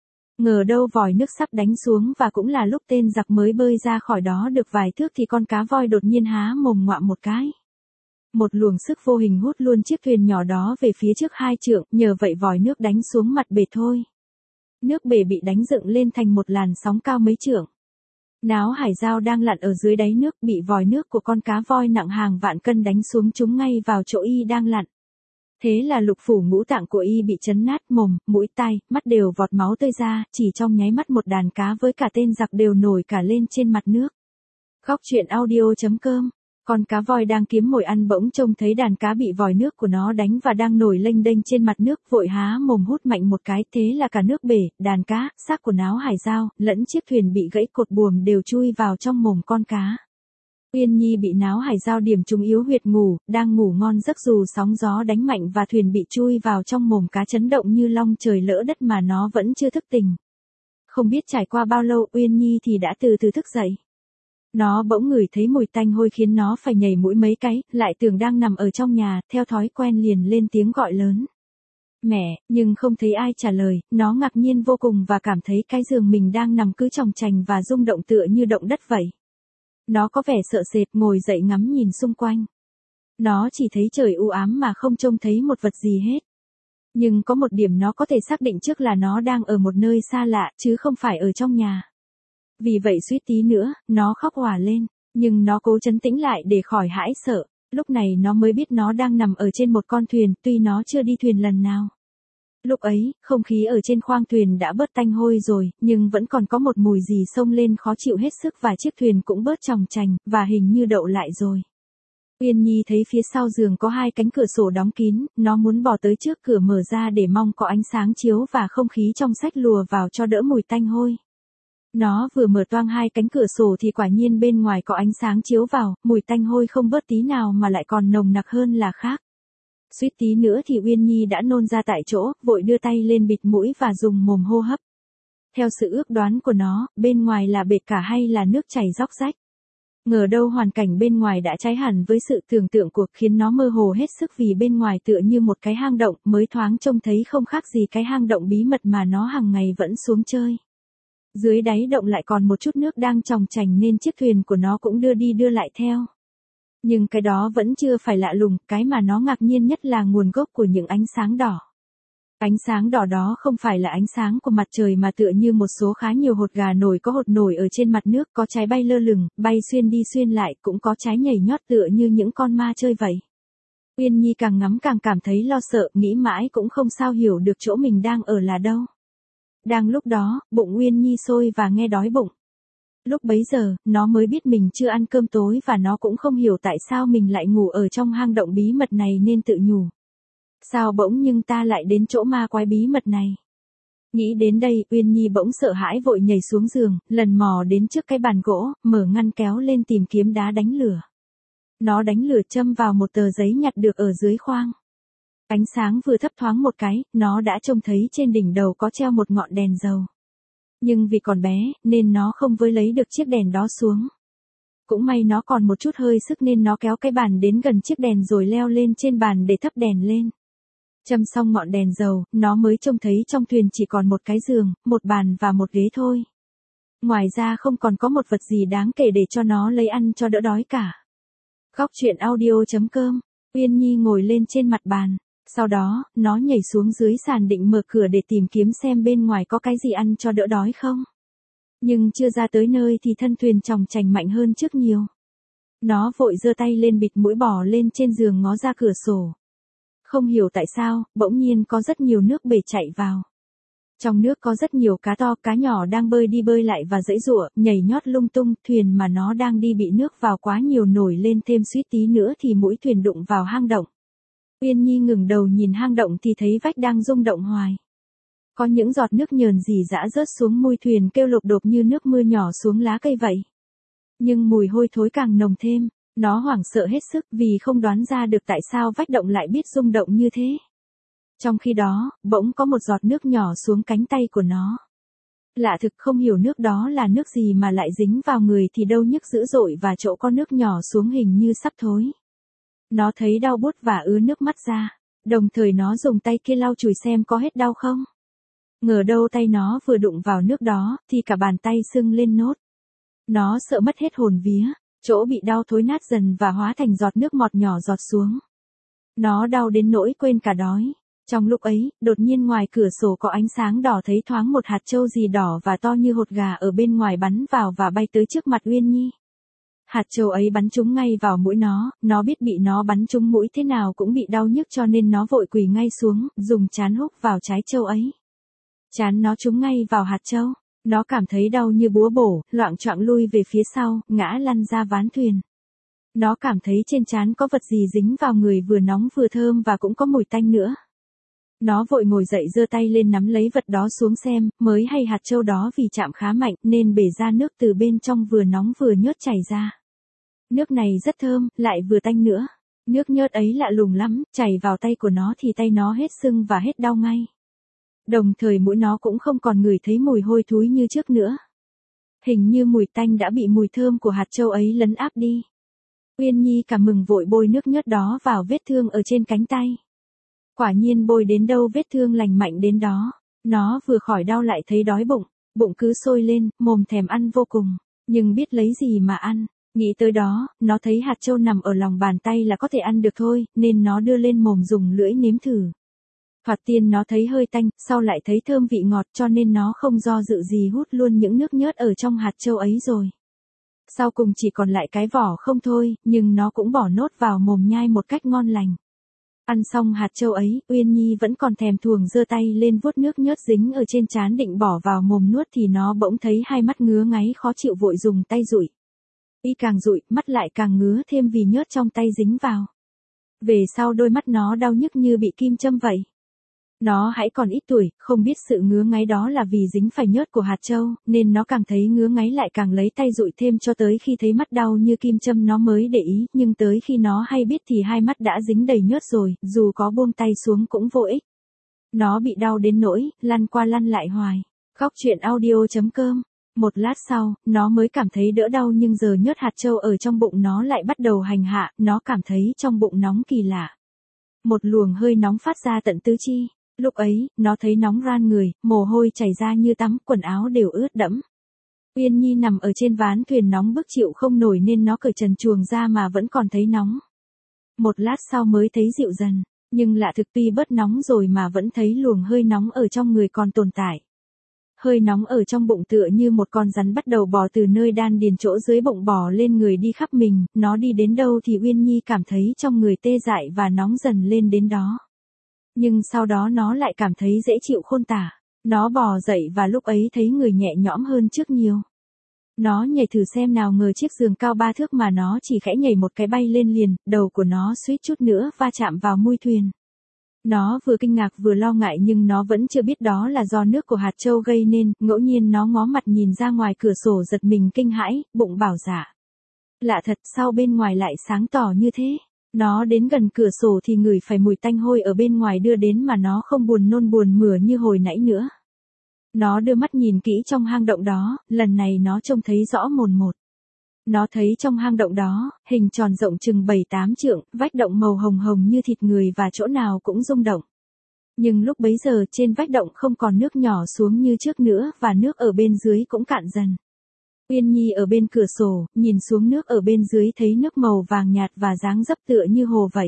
Ngờ đâu vòi nước sắp đánh xuống và cũng là lúc tên giặc mới bơi ra khỏi đó được vài thước thì con cá voi đột nhiên há mồm ngoạm một cái. Một luồng sức vô hình hút luôn chiếc thuyền nhỏ đó về phía trước 2 trượng, nhờ vậy vòi nước đánh xuống mặt bể thôi. Nước bể bị đánh dựng lên thành một làn sóng cao mấy trượng. Náo Hải Giao đang lặn ở dưới đáy nước bị vòi nước của con cá voi nặng hàng vạn cân đánh xuống trúng ngay vào chỗ y đang lặn. Thế là lục phủ ngũ tạng của y bị chấn nát, mồm, mũi, tai, mắt đều vọt máu tơi ra, chỉ trong nháy mắt một đàn cá với cả tên giặc đều nổi cả lên trên mặt nước. Góc truyện audio.com. Con cá voi đang kiếm mồi ăn bỗng trông thấy đàn cá bị vòi nước của nó đánh và đang nổi lênh đênh trên mặt nước, vội há mồm hút mạnh một cái, thế là cả nước bể, đàn cá, xác của Náo Hải Giao, lẫn chiếc thuyền bị gãy cột buồm đều chui vào trong mồm con cá. Uyên Nhi bị Náo Hải Giao điểm trúng yếu huyệt ngủ, đang ngủ ngon giấc dù sóng gió đánh mạnh và thuyền bị chui vào trong mồm cá chấn động như long trời lỡ đất mà nó vẫn chưa thức tỉnh. Không biết trải qua bao lâu Uyên Nhi thì đã từ từ thức dậy. Nó bỗng ngửi thấy mùi tanh hôi khiến nó phải nhảy mũi mấy cái, lại tưởng đang nằm ở trong nhà, theo thói quen liền lên tiếng gọi lớn. Mẹ, nhưng không thấy ai trả lời, nó ngạc nhiên vô cùng và cảm thấy cái giường mình đang nằm cứ chòng chành và rung động tựa như động đất vậy. Nó có vẻ sợ sệt ngồi dậy ngắm nhìn xung quanh. Nó chỉ thấy trời u ám mà không trông thấy một vật gì hết. Nhưng có một điểm nó có thể xác định trước là nó đang ở một nơi xa lạ chứ không phải ở trong nhà. Vì vậy suýt tí nữa, nó khóc òa lên, nhưng nó cố trấn tĩnh lại để khỏi hãi sợ. Lúc này nó mới biết nó đang nằm ở trên một con thuyền, tuy nó chưa đi thuyền lần nào. Lúc ấy, không khí ở trên khoang thuyền đã bớt tanh hôi rồi, nhưng vẫn còn có một mùi gì xông lên khó chịu hết sức và chiếc thuyền cũng bớt chòng chành, và hình như đậu lại rồi. Uyên Nhi thấy phía sau giường có 2 cánh cửa sổ đóng kín, nó muốn bỏ tới trước cửa mở ra để mong có ánh sáng chiếu và không khí trong sách lùa vào cho đỡ mùi tanh hôi. Nó vừa mở toang 2 cánh cửa sổ thì quả nhiên bên ngoài có ánh sáng chiếu vào, mùi tanh hôi không bớt tí nào mà lại còn nồng nặc hơn là khác. Suýt tí nữa thì Uyên Nhi đã nôn ra tại chỗ, vội đưa tay lên bịt mũi và dùng mồm hô hấp. Theo sự ước đoán của nó, bên ngoài là bệt cả hay là nước chảy róc rách. Ngờ đâu hoàn cảnh bên ngoài đã trái hẳn với sự tưởng tượng của khiến nó mơ hồ hết sức vì bên ngoài tựa như một cái hang động mới thoáng trông thấy không khác gì cái hang động bí mật mà nó hàng ngày vẫn xuống chơi. Dưới đáy động lại còn một chút nước đang chòng chành nên chiếc thuyền của nó cũng đưa đi đưa lại theo. Nhưng cái đó vẫn chưa phải lạ lùng, cái mà nó ngạc nhiên nhất là nguồn gốc của những ánh sáng đỏ. Ánh sáng đỏ đó không phải là ánh sáng của mặt trời mà tựa như một số khá nhiều hột gà nổi có hột nổi ở trên mặt nước, có trái bay lơ lửng, bay xuyên đi xuyên lại, cũng có trái nhảy nhót tựa như những con ma chơi vậy. Uyên Nhi càng ngắm càng cảm thấy lo sợ, nghĩ mãi cũng không sao hiểu được chỗ mình đang ở là đâu. Đang lúc đó, bụng Uyên Nhi sôi và nghe đói bụng. Lúc bấy giờ, nó mới biết mình chưa ăn cơm tối và nó cũng không hiểu tại sao mình lại ngủ ở trong hang động bí mật này nên tự nhủ. Sao bỗng nhưng ta lại đến chỗ ma quái bí mật này? Nghĩ đến đây, Uyên Nhi bỗng sợ hãi vội nhảy xuống giường, lần mò đến trước cái bàn gỗ, mở ngăn kéo lên tìm kiếm đá đánh lửa. Nó đánh lửa châm vào một tờ giấy nhặt được ở dưới khoang. Ánh sáng vừa thấp thoáng một cái, nó đã trông thấy trên đỉnh đầu có treo một ngọn đèn dầu. Nhưng vì còn bé, nên nó không với lấy được chiếc đèn đó xuống. Cũng may nó còn một chút hơi sức nên nó kéo cái bàn đến gần chiếc đèn rồi leo lên trên bàn để thắp đèn lên. Châm xong ngọn đèn dầu, nó mới trông thấy trong thuyền chỉ còn một cái giường, một bàn và một ghế thôi. Ngoài ra không còn có một vật gì đáng kể để cho nó lấy ăn cho đỡ đói cả. Góc truyện audio.com. Uyên Nhi ngồi lên trên mặt bàn. Sau đó, nó nhảy xuống dưới sàn định mở cửa để tìm kiếm xem bên ngoài có cái gì ăn cho đỡ đói không. Nhưng chưa ra tới nơi thì thân thuyền chòng chành mạnh hơn trước nhiều. Nó vội giơ tay lên bịt mũi bò lên trên giường ngó ra cửa sổ. Không hiểu tại sao, bỗng nhiên có rất nhiều nước bể chạy vào. Trong nước có rất nhiều cá to, cá nhỏ đang bơi đi bơi lại và giãy giụa, nhảy nhót lung tung, thuyền mà nó đang đi bị nước vào quá nhiều nổi lên thêm suýt tí nữa thì mũi thuyền đụng vào hang động. Uyên Nhi ngừng đầu nhìn hang động thì thấy vách đang rung động hoài. Có những giọt nước nhờn rỉ rã rớt xuống mui thuyền kêu lộp độp như nước mưa nhỏ xuống lá cây vậy. Nhưng mùi hôi thối càng nồng thêm, nó hoảng sợ hết sức vì không đoán ra được tại sao vách động lại biết rung động như thế. Trong khi đó, bỗng có một giọt nước nhỏ xuống cánh tay của nó. Lạ thực không hiểu nước đó là nước gì mà lại dính vào người thì đâu nhức dữ dội và chỗ có nước nhỏ xuống hình như sắp thối. Nó thấy đau buốt và ứa nước mắt ra, đồng thời nó dùng tay kia lau chùi xem có hết đau không. Ngờ đâu tay nó vừa đụng vào nước đó thì cả bàn tay sưng lên nốt. Nó sợ mất hết hồn vía, chỗ bị đau thối nát dần và hóa thành giọt nước ngọt nhỏ giọt xuống. Nó đau đến nỗi quên cả đói. Trong lúc ấy, đột nhiên ngoài cửa sổ có ánh sáng đỏ thấy thoáng một hạt châu gì đỏ và to như hột gà ở bên ngoài bắn vào và bay tới trước mặt Uyên Nhi. Hạt châu ấy bắn trúng ngay vào mũi nó biết bị nó bắn trúng mũi thế nào cũng bị đau nhức cho nên nó vội quỳ ngay xuống, dùng trán húc vào trái châu ấy. Trán nó trúng ngay vào hạt châu, nó cảm thấy đau như búa bổ, loạng choạng lui về phía sau, ngã lăn ra ván thuyền. Nó cảm thấy trên trán có vật gì dính vào người vừa nóng vừa thơm và cũng có mùi tanh nữa. Nó vội ngồi dậy giơ tay lên nắm lấy vật đó xuống xem, mới hay hạt châu đó vì chạm khá mạnh nên bể ra nước từ bên trong vừa nóng vừa nhớt chảy ra. Nước này rất thơm, lại vừa tanh nữa. Nước nhớt ấy lạ lùng lắm, chảy vào tay của nó thì tay nó hết sưng và hết đau ngay. Đồng thời mũi nó cũng không còn ngửi thấy mùi hôi thối như trước nữa. Hình như mùi tanh đã bị mùi thơm của hạt châu ấy lấn áp đi. Uyên Nhi cảm mừng vội bôi nước nhớt đó vào vết thương ở trên cánh tay. Quả nhiên bôi đến đâu vết thương lành mạnh đến đó. Nó vừa khỏi đau lại thấy đói bụng, bụng cứ sôi lên, mồm thèm ăn vô cùng, nhưng biết lấy gì mà ăn. Nghĩ tới đó, nó thấy hạt châu nằm ở lòng bàn tay là có thể ăn được thôi, nên nó đưa lên mồm dùng lưỡi nếm thử. Thoạt tiên nó thấy hơi tanh, sau lại thấy thơm vị ngọt cho nên nó không do dự gì hút luôn những nước nhớt ở trong hạt châu ấy rồi. Sau cùng chỉ còn lại cái vỏ không thôi, nhưng nó cũng bỏ nốt vào mồm nhai một cách ngon lành. Ăn xong hạt châu ấy, Uyên Nhi vẫn còn thèm thuồng giơ tay lên vuốt nước nhớt dính ở trên trán định bỏ vào mồm nuốt thì nó bỗng thấy hai mắt ngứa ngáy khó chịu vội dùng tay dụi. Y càng dụi, mắt lại càng ngứa thêm vì nhớt trong tay dính vào. Về sau đôi mắt nó đau nhức như bị kim châm vậy. Nó hãy còn ít tuổi, không biết sự ngứa ngáy đó là vì dính phải nhớt của hạt châu, nên nó càng thấy ngứa ngáy lại càng lấy tay dụi thêm cho tới khi thấy mắt đau như kim châm nó mới để ý, nhưng tới khi nó hay biết thì hai mắt đã dính đầy nhớt rồi, dù có buông tay xuống cũng vô ích. Nó bị đau đến nỗi, lăn qua lăn lại hoài. Khóc chuyện audio.com. Một lát sau, nó mới cảm thấy đỡ đau nhưng giờ nhớt hạt châu ở trong bụng nó lại bắt đầu hành hạ, nó cảm thấy trong bụng nóng kỳ lạ. Một luồng hơi nóng phát ra tận tứ chi. Lúc ấy, nó thấy nóng ran người, mồ hôi chảy ra như tắm, quần áo đều ướt đẫm. Uyên Nhi nằm ở trên ván thuyền nóng bức chịu không nổi nên nó cởi trần truồng ra mà vẫn còn thấy nóng. Một lát sau mới thấy dịu dần, nhưng lạ thực tuy bớt nóng rồi mà vẫn thấy luồng hơi nóng ở trong người còn tồn tại. Hơi nóng ở trong bụng tựa như một con rắn bắt đầu bò từ nơi đan điền chỗ dưới bụng bò lên người đi khắp mình, nó đi đến đâu thì Uyên Nhi cảm thấy trong người tê dại và nóng dần lên đến đó. Nhưng sau đó nó lại cảm thấy dễ chịu khôn tả. Nó bò dậy và lúc ấy thấy người nhẹ nhõm hơn trước nhiều. Nó nhảy thử xem nào ngờ chiếc giường cao 3 thước mà nó chỉ khẽ nhảy một cái bay lên liền, đầu của nó suýt chút nữa va chạm vào mui thuyền. Nó vừa kinh ngạc vừa lo ngại nhưng nó vẫn chưa biết đó là do nước của hạt châu gây nên, ngẫu nhiên nó ngó mặt nhìn ra ngoài cửa sổ giật mình kinh hãi, bụng bảo dạ. Lạ thật sao bên ngoài lại sáng tỏ như thế. Nó đến gần cửa sổ thì ngửi phải mùi tanh hôi ở bên ngoài đưa đến mà nó không buồn nôn buồn mửa như hồi nãy nữa. Nó đưa mắt nhìn kỹ trong hang động đó, lần này nó trông thấy rõ mồn một. Nó thấy trong hang động đó, hình tròn rộng chừng 7-8 trượng, vách động màu hồng hồng như thịt người và chỗ nào cũng rung động. Nhưng lúc bấy giờ trên vách động không còn nước nhỏ xuống như trước nữa và nước ở bên dưới cũng cạn dần. Uyên Nhi ở bên cửa sổ, nhìn xuống nước ở bên dưới thấy nước màu vàng nhạt và dáng dấp tựa như hồ vậy.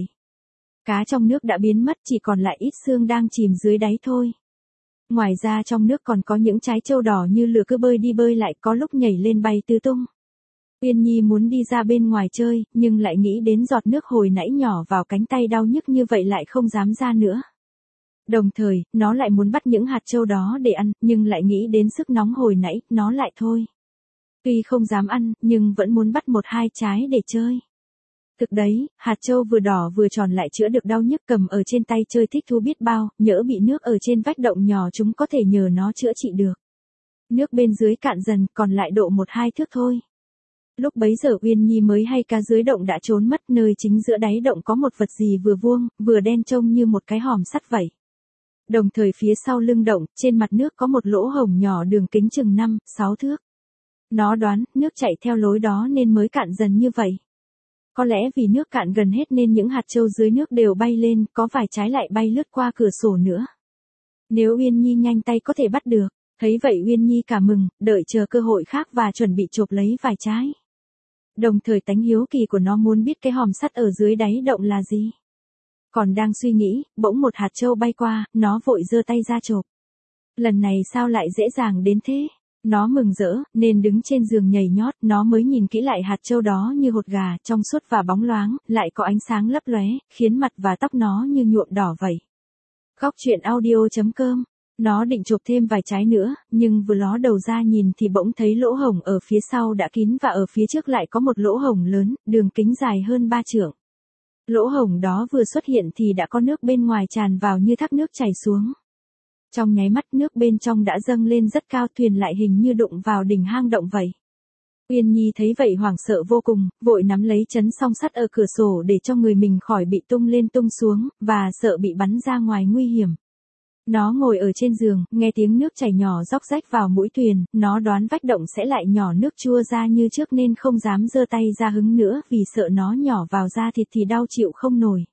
Cá trong nước đã biến mất chỉ còn lại ít xương đang chìm dưới đáy thôi. Ngoài ra trong nước còn có những trái trâu đỏ như lửa cứ bơi đi bơi lại có lúc nhảy lên bay tứ tung. Uyên Nhi muốn đi ra bên ngoài chơi, nhưng lại nghĩ đến giọt nước hồi nãy nhỏ vào cánh tay đau nhức như vậy lại không dám ra nữa. Đồng thời, nó lại muốn bắt những hạt trâu đó để ăn, nhưng lại nghĩ đến sức nóng hồi nãy, nó lại thôi. Tuy không dám ăn, nhưng vẫn muốn bắt 1-2 trái để chơi. Thực đấy, hạt châu vừa đỏ vừa tròn lại chữa được đau nhức cầm ở trên tay chơi thích thú biết bao, nhỡ bị nước ở trên vách động nhỏ chúng có thể nhờ nó chữa trị được. Nước bên dưới cạn dần, còn lại độ 1-2 thước thôi. Lúc bấy giờ Uyên Nhi mới hay cá dưới động đã trốn mất, nơi chính giữa đáy động có một vật gì vừa vuông, vừa đen trông như một cái hòm sắt vậy. Đồng thời phía sau lưng động, trên mặt nước có một lỗ hổng nhỏ đường kính chừng 5-6 thước. Nó đoán, nước chảy theo lối đó nên mới cạn dần như vậy. Có lẽ vì nước cạn gần hết nên những hạt châu dưới nước đều bay lên, có vài trái lại bay lướt qua cửa sổ nữa. Nếu Uyên Nhi nhanh tay có thể bắt được, thấy vậy Uyên Nhi cả mừng, đợi chờ cơ hội khác và chuẩn bị chộp lấy vài trái. Đồng thời tánh hiếu kỳ của nó muốn biết cái hòm sắt ở dưới đáy động là gì. Còn đang suy nghĩ, bỗng một hạt châu bay qua, nó vội giơ tay ra chộp. Lần này sao lại dễ dàng đến thế? Nó mừng rỡ, nên đứng trên giường nhảy nhót, nó mới nhìn kỹ lại hạt châu đó như hột gà, trong suốt và bóng loáng, lại có ánh sáng lấp lóe, khiến mặt và tóc nó như nhuộm đỏ vậy. Góc truyện audio.com. Nó định chộp thêm vài trái nữa, nhưng vừa ló đầu ra nhìn thì bỗng thấy lỗ hổng ở phía sau đã kín và ở phía trước lại có một lỗ hổng lớn, đường kính dài hơn 3 trượng. Lỗ hổng đó vừa xuất hiện thì đã có nước bên ngoài tràn vào như thác nước chảy xuống. Trong nháy mắt nước bên trong đã dâng lên rất cao, thuyền lại hình như đụng vào đỉnh hang động vậy. Uyên Nhi thấy vậy hoảng sợ vô cùng, vội nắm lấy chấn song sắt ở cửa sổ để cho người mình khỏi bị tung lên tung xuống, và sợ bị bắn ra ngoài nguy hiểm. Nó ngồi ở trên giường, nghe tiếng nước chảy nhỏ róc rách vào mũi thuyền, nó đoán vách động sẽ lại nhỏ nước chua ra như trước nên không dám giơ tay ra hứng nữa vì sợ nó nhỏ vào da thịt thì đau chịu không nổi.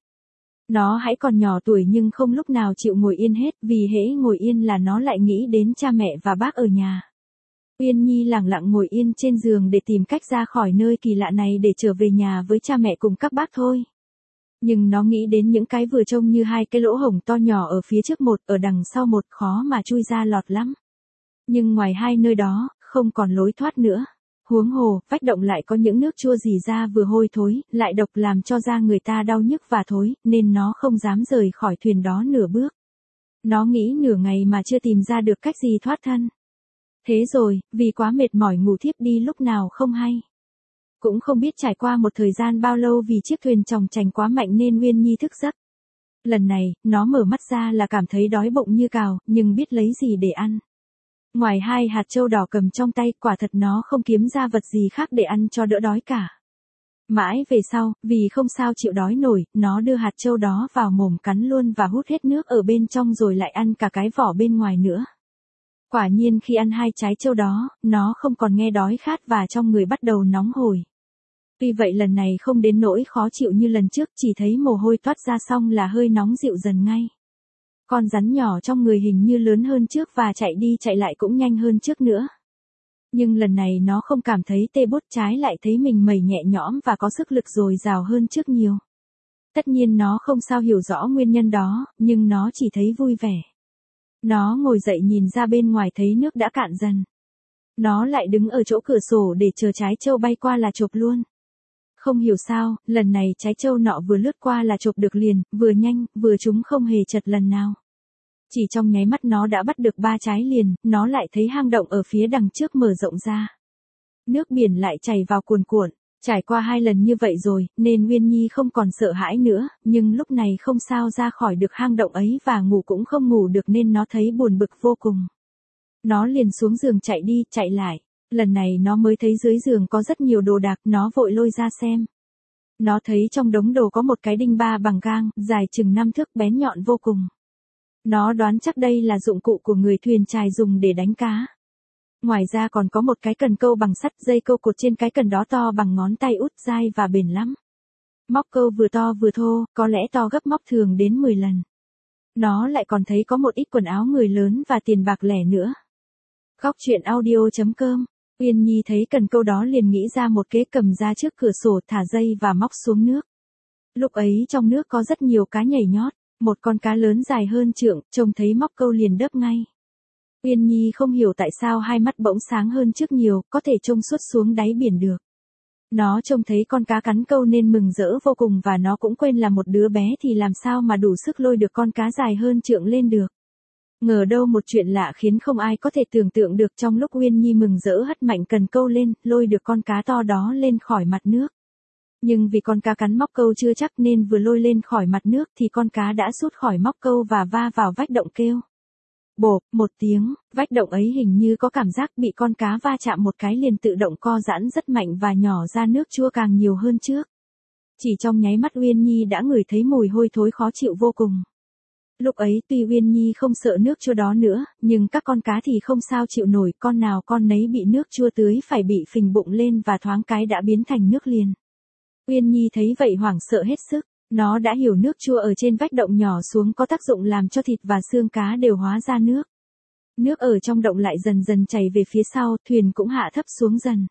Nó hãy còn nhỏ tuổi nhưng không lúc nào chịu ngồi yên hết, vì hễ ngồi yên là nó lại nghĩ đến cha mẹ và bác ở nhà. Uyên Nhi lẳng lặng ngồi yên trên giường để tìm cách ra khỏi nơi kỳ lạ này để trở về nhà với cha mẹ cùng các bác thôi. Nhưng nó nghĩ đến những cái vừa trông như hai cái lỗ hổng to nhỏ ở phía trước một, ở đằng sau một, khó mà chui ra lọt lắm. Nhưng ngoài hai nơi đó, không còn lối thoát nữa. Huống hồ, vách động lại có những nước chua rỉ ra vừa hôi thối, lại độc làm cho da người ta đau nhức và thối, nên nó không dám rời khỏi thuyền đó nửa bước. Nó nghĩ nửa ngày mà chưa tìm ra được cách gì thoát thân. Thế rồi, vì quá mệt mỏi ngủ thiếp đi lúc nào không hay. Cũng không biết trải qua một thời gian bao lâu vì chiếc thuyền chòng chành quá mạnh nên Uyên Nhi thức giấc. Lần này, nó mở mắt ra là cảm thấy đói bụng như cào, nhưng biết lấy gì để ăn. Ngoài hai hạt châu đỏ cầm trong tay, quả thật nó không kiếm ra vật gì khác để ăn cho đỡ đói cả. Mãi về sau, vì không sao chịu đói nổi, nó đưa hạt châu đó vào mồm cắn luôn và hút hết nước ở bên trong rồi lại ăn cả cái vỏ bên ngoài nữa. Quả nhiên khi ăn hai trái châu đó, nó không còn nghe đói khát và trong người bắt đầu nóng hổi. Tuy vậy lần này không đến nỗi khó chịu như lần trước, chỉ thấy mồ hôi toát ra xong là hơi nóng dịu dần ngay. Con rắn nhỏ trong người hình như lớn hơn trước và chạy đi chạy lại cũng nhanh hơn trước nữa. Nhưng lần này nó không cảm thấy tê bút, trái lại thấy mình mẩy nhẹ nhõm và có sức lực dồi dào hơn trước nhiều. Tất nhiên nó không sao hiểu rõ nguyên nhân đó, nhưng nó chỉ thấy vui vẻ. Nó ngồi dậy nhìn ra bên ngoài thấy nước đã cạn dần. Nó lại đứng ở chỗ cửa sổ để chờ trái châu bay qua là chộp luôn. Không hiểu sao, lần này trái châu nọ vừa lướt qua là chộp được liền, vừa nhanh, vừa trúng không hề chật lần nào. Chỉ trong nháy mắt nó đã bắt được 3 trái liền, nó lại thấy hang động ở phía đằng trước mở rộng ra. Nước biển lại chảy vào cuồn cuộn, trải qua 2 lần như vậy rồi, nên Uyên Nhi không còn sợ hãi nữa, nhưng lúc này không sao ra khỏi được hang động ấy và ngủ cũng không ngủ được nên nó thấy buồn bực vô cùng. Nó liền xuống giường chạy đi, chạy lại. Lần này nó mới thấy dưới giường có rất nhiều đồ đạc, nó vội lôi ra xem. Nó thấy trong đống đồ có một cái đinh ba bằng gang, dài chừng 5 thước, bén nhọn vô cùng. Nó đoán chắc đây là dụng cụ của người thuyền chài dùng để đánh cá. Ngoài ra còn có một cái cần câu bằng sắt, dây câu cột trên cái cần đó to bằng ngón tay út, dai và bền lắm. Móc câu vừa to vừa thô, có lẽ to gấp móc thường đến 10 lần. Nó lại còn thấy có một ít quần áo người lớn và tiền bạc lẻ nữa. Góc truyện audio.com. Uyên Nhi thấy cần câu đó liền nghĩ ra một kế, cầm ra trước cửa sổ, thả dây và móc xuống nước. Lúc ấy trong nước có rất nhiều cá nhảy nhót, một con cá lớn dài hơn trượng, trông thấy móc câu liền đớp ngay. Uyên Nhi không hiểu tại sao hai mắt bỗng sáng hơn trước nhiều, có thể trông suốt xuống đáy biển được. Nó trông thấy con cá cắn câu nên mừng rỡ vô cùng và nó cũng quên là một đứa bé thì làm sao mà đủ sức lôi được con cá dài hơn trượng lên được. Ngờ đâu một chuyện lạ khiến không ai có thể tưởng tượng được, trong lúc Uyên Nhi mừng rỡ hất mạnh cần câu lên, lôi được con cá to đó lên khỏi mặt nước. Nhưng vì con cá cắn móc câu chưa chắc nên vừa lôi lên khỏi mặt nước thì con cá đã sút khỏi móc câu và va vào vách động kêu. Bộp, một tiếng, vách động ấy hình như có cảm giác bị con cá va chạm một cái liền tự động co giãn rất mạnh và nhỏ ra nước chua càng nhiều hơn trước. Chỉ trong nháy mắt Uyên Nhi đã ngửi thấy mùi hôi thối khó chịu vô cùng. Lúc ấy tuy Uyên Nhi không sợ nước chua đó nữa, nhưng các con cá thì không sao chịu nổi, con nào con nấy bị nước chua tưới phải bị phình bụng lên và thoáng cái đã biến thành nước liền. Uyên Nhi thấy vậy hoảng sợ hết sức, nó đã hiểu nước chua ở trên vách động nhỏ xuống có tác dụng làm cho thịt và xương cá đều hóa ra nước. Nước ở trong động lại dần dần chảy về phía sau, thuyền cũng hạ thấp xuống dần.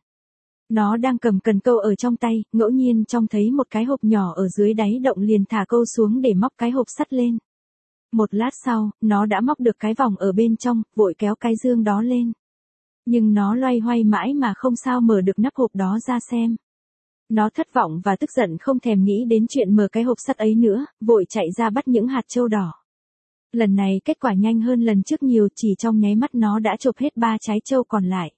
Nó đang cầm cần câu ở trong tay, ngẫu nhiên trông thấy một cái hộp nhỏ ở dưới đáy động liền thả câu xuống để móc cái hộp sắt lên. Một lát sau, nó đã móc được cái vòng ở bên trong, vội kéo cái dương đó lên. Nhưng nó loay hoay mãi mà không sao mở được nắp hộp đó ra xem. Nó thất vọng và tức giận không thèm nghĩ đến chuyện mở cái hộp sắt ấy nữa, vội chạy ra bắt những hạt châu đỏ. Lần này kết quả nhanh hơn lần trước nhiều, chỉ trong nháy mắt nó đã chộp hết 3 trái châu còn lại.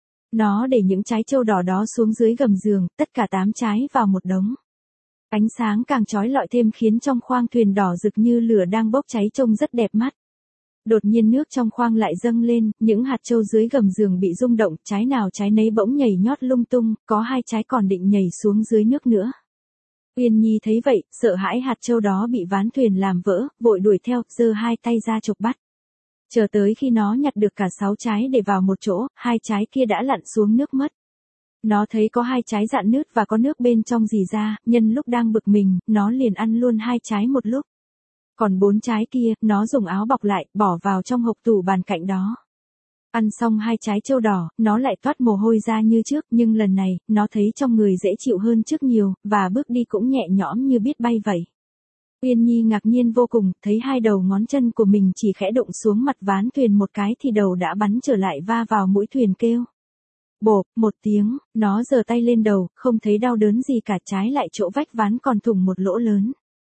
Nó để những trái châu đỏ đó xuống dưới gầm giường, tất cả 8 trái vào một đống. Ánh sáng càng chói lọi thêm khiến trong khoang thuyền đỏ rực như lửa đang bốc cháy trông rất đẹp mắt. Đột nhiên nước trong khoang lại dâng lên, những hạt châu dưới gầm giường bị rung động, trái nào trái nấy bỗng nhảy nhót lung tung, có 2 trái còn định nhảy xuống dưới nước nữa. Uyên Nhi thấy vậy, sợ hãi hạt châu đó bị ván thuyền làm vỡ, vội đuổi theo, giơ 2 tay ra chộp bắt. Chờ tới khi nó nhặt được cả 6 trái để vào một chỗ, 2 trái kia đã lặn xuống nước mất. Nó thấy có 2 trái rạn nứt và có nước bên trong rỉ ra, nhân lúc đang bực mình, nó liền ăn luôn 2 trái một lúc. Còn 4 trái kia, nó dùng áo bọc lại, bỏ vào trong hộc tủ bàn cạnh đó. Ăn xong 2 trái châu đỏ, nó lại toát mồ hôi ra như trước, nhưng lần này, nó thấy trong người dễ chịu hơn trước nhiều, và bước đi cũng nhẹ nhõm như biết bay vậy. Uyên Nhi ngạc nhiên vô cùng, thấy 2 đầu ngón chân của mình chỉ khẽ đụng xuống mặt ván thuyền một cái thì đầu đã bắn trở lại va vào mũi thuyền kêu. Bộp, một tiếng, nó giơ tay lên đầu, không thấy đau đớn gì cả, trái lại chỗ vách ván còn thủng một lỗ lớn.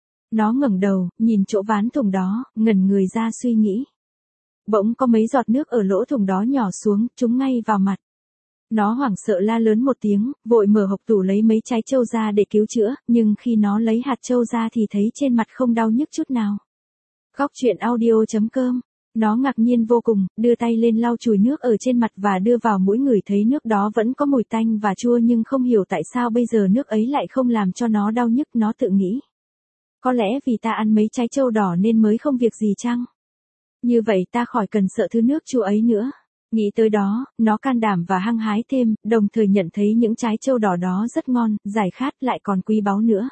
Nó ngẩng đầu, nhìn chỗ ván thủng đó, ngẩn người ra suy nghĩ. Bỗng có mấy giọt nước ở lỗ thủng đó nhỏ xuống, trúng ngay vào mặt. Nó hoảng sợ la lớn một tiếng, vội mở hộc tủ lấy mấy trái châu ra để cứu chữa, nhưng khi nó lấy hạt châu ra thì thấy trên mặt không đau nhức chút nào. Góc truyện audio.com. Nó ngạc nhiên vô cùng, đưa tay lên lau chùi nước ở trên mặt và đưa vào mũi ngửi thấy nước đó vẫn có mùi tanh và chua nhưng không hiểu tại sao bây giờ nước ấy lại không làm cho nó đau nhức, nó tự nghĩ. Có lẽ vì ta ăn mấy trái châu đỏ nên mới không việc gì chăng? Như vậy ta khỏi cần sợ thứ nước chua ấy nữa. Nghĩ tới đó, nó can đảm và hăng hái thêm, đồng thời nhận thấy những trái châu đỏ đó rất ngon, giải khát lại còn quý báu nữa.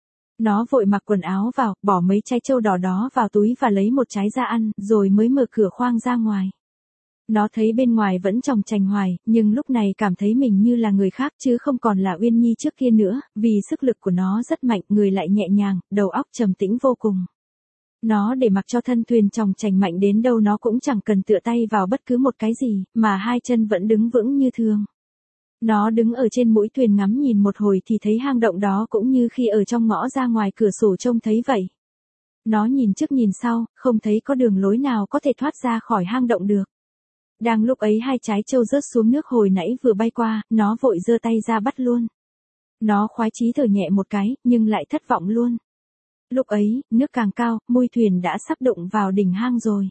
Nó vội mặc quần áo vào, bỏ mấy trái châu đỏ đó vào túi và lấy một trái ra ăn, rồi mới mở cửa khoang ra ngoài. Nó thấy bên ngoài vẫn chòng chành hoài, nhưng lúc này cảm thấy mình như là người khác chứ không còn là Uyên Nhi trước kia nữa, vì sức lực của nó rất mạnh, người lại nhẹ nhàng, đầu óc trầm tĩnh vô cùng. Nó để mặc cho thân thuyền chòng chành mạnh đến đâu nó cũng chẳng cần tựa tay vào bất cứ một cái gì, mà 2 chân vẫn đứng vững như thường. Nó đứng ở trên mũi thuyền ngắm nhìn một hồi thì thấy hang động đó cũng như khi ở trong ngõ ra ngoài cửa sổ trông thấy vậy. Nó nhìn trước nhìn sau, không thấy có đường lối nào có thể thoát ra khỏi hang động được. Đang lúc ấy 2 trái châu rớt xuống nước hồi nãy vừa bay qua, nó vội giơ tay ra bắt luôn. Nó khoái chí thở nhẹ một cái, nhưng lại thất vọng luôn. Lúc ấy, nước càng cao, mui thuyền đã sắp đụng vào đỉnh hang rồi.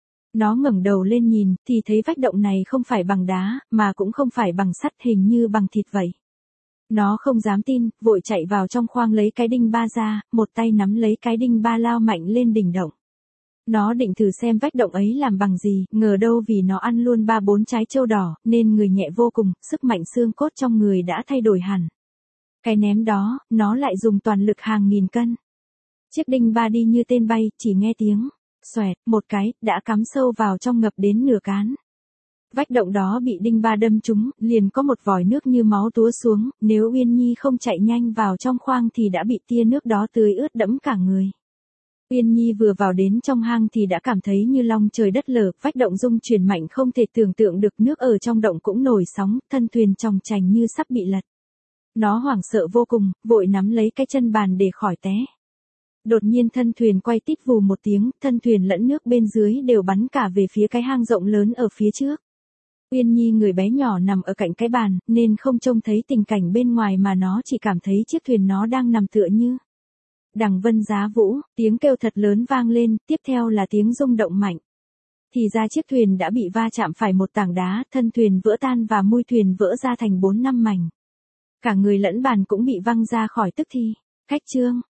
Nó ngẩng đầu lên nhìn, thì thấy vách động này không phải bằng đá, mà cũng không phải bằng sắt, hình như bằng thịt vậy. Nó không dám tin, vội chạy vào trong khoang lấy cái đinh ba ra, một tay nắm lấy cái đinh ba lao mạnh lên đỉnh động. Nó định thử xem vách động ấy làm bằng gì, ngờ đâu vì nó ăn luôn 3-4 trái châu đỏ, nên người nhẹ vô cùng, sức mạnh xương cốt trong người đã thay đổi hẳn. Cái ném đó, nó lại dùng toàn lực hàng nghìn cân. Chiếc đinh ba đi như tên bay, chỉ nghe tiếng xoẹt, một cái, đã cắm sâu vào trong ngập đến nửa cán. Vách động đó bị đinh ba đâm trúng, liền có một vòi nước như máu túa xuống, nếu Uyên Nhi không chạy nhanh vào trong khoang thì đã bị tia nước đó tưới ướt đẫm cả người. Uyên Nhi vừa vào đến trong hang thì đã cảm thấy như long trời đất lở, vách động rung chuyển mạnh không thể tưởng tượng được, nước ở trong động cũng nổi sóng, thân thuyền chòng chành như sắp bị lật. Nó hoảng sợ vô cùng, vội nắm lấy cái chân bàn để khỏi té. Đột nhiên thân thuyền quay tít vù một tiếng, thân thuyền lẫn nước bên dưới đều bắn cả về phía cái hang rộng lớn ở phía trước. Uyên Nhi người bé nhỏ nằm ở cạnh cái bàn, nên không trông thấy tình cảnh bên ngoài mà nó chỉ cảm thấy chiếc thuyền nó đang nằm tựa như đằng vân giá vũ, tiếng kêu thật lớn vang lên, tiếp theo là tiếng rung động mạnh. Thì ra chiếc thuyền đã bị va chạm phải một tảng đá, thân thuyền vỡ tan và mui thuyền vỡ ra thành 4-5 mảnh. Cả người lẫn bàn cũng bị văng ra khỏi tức thì. Khách trương,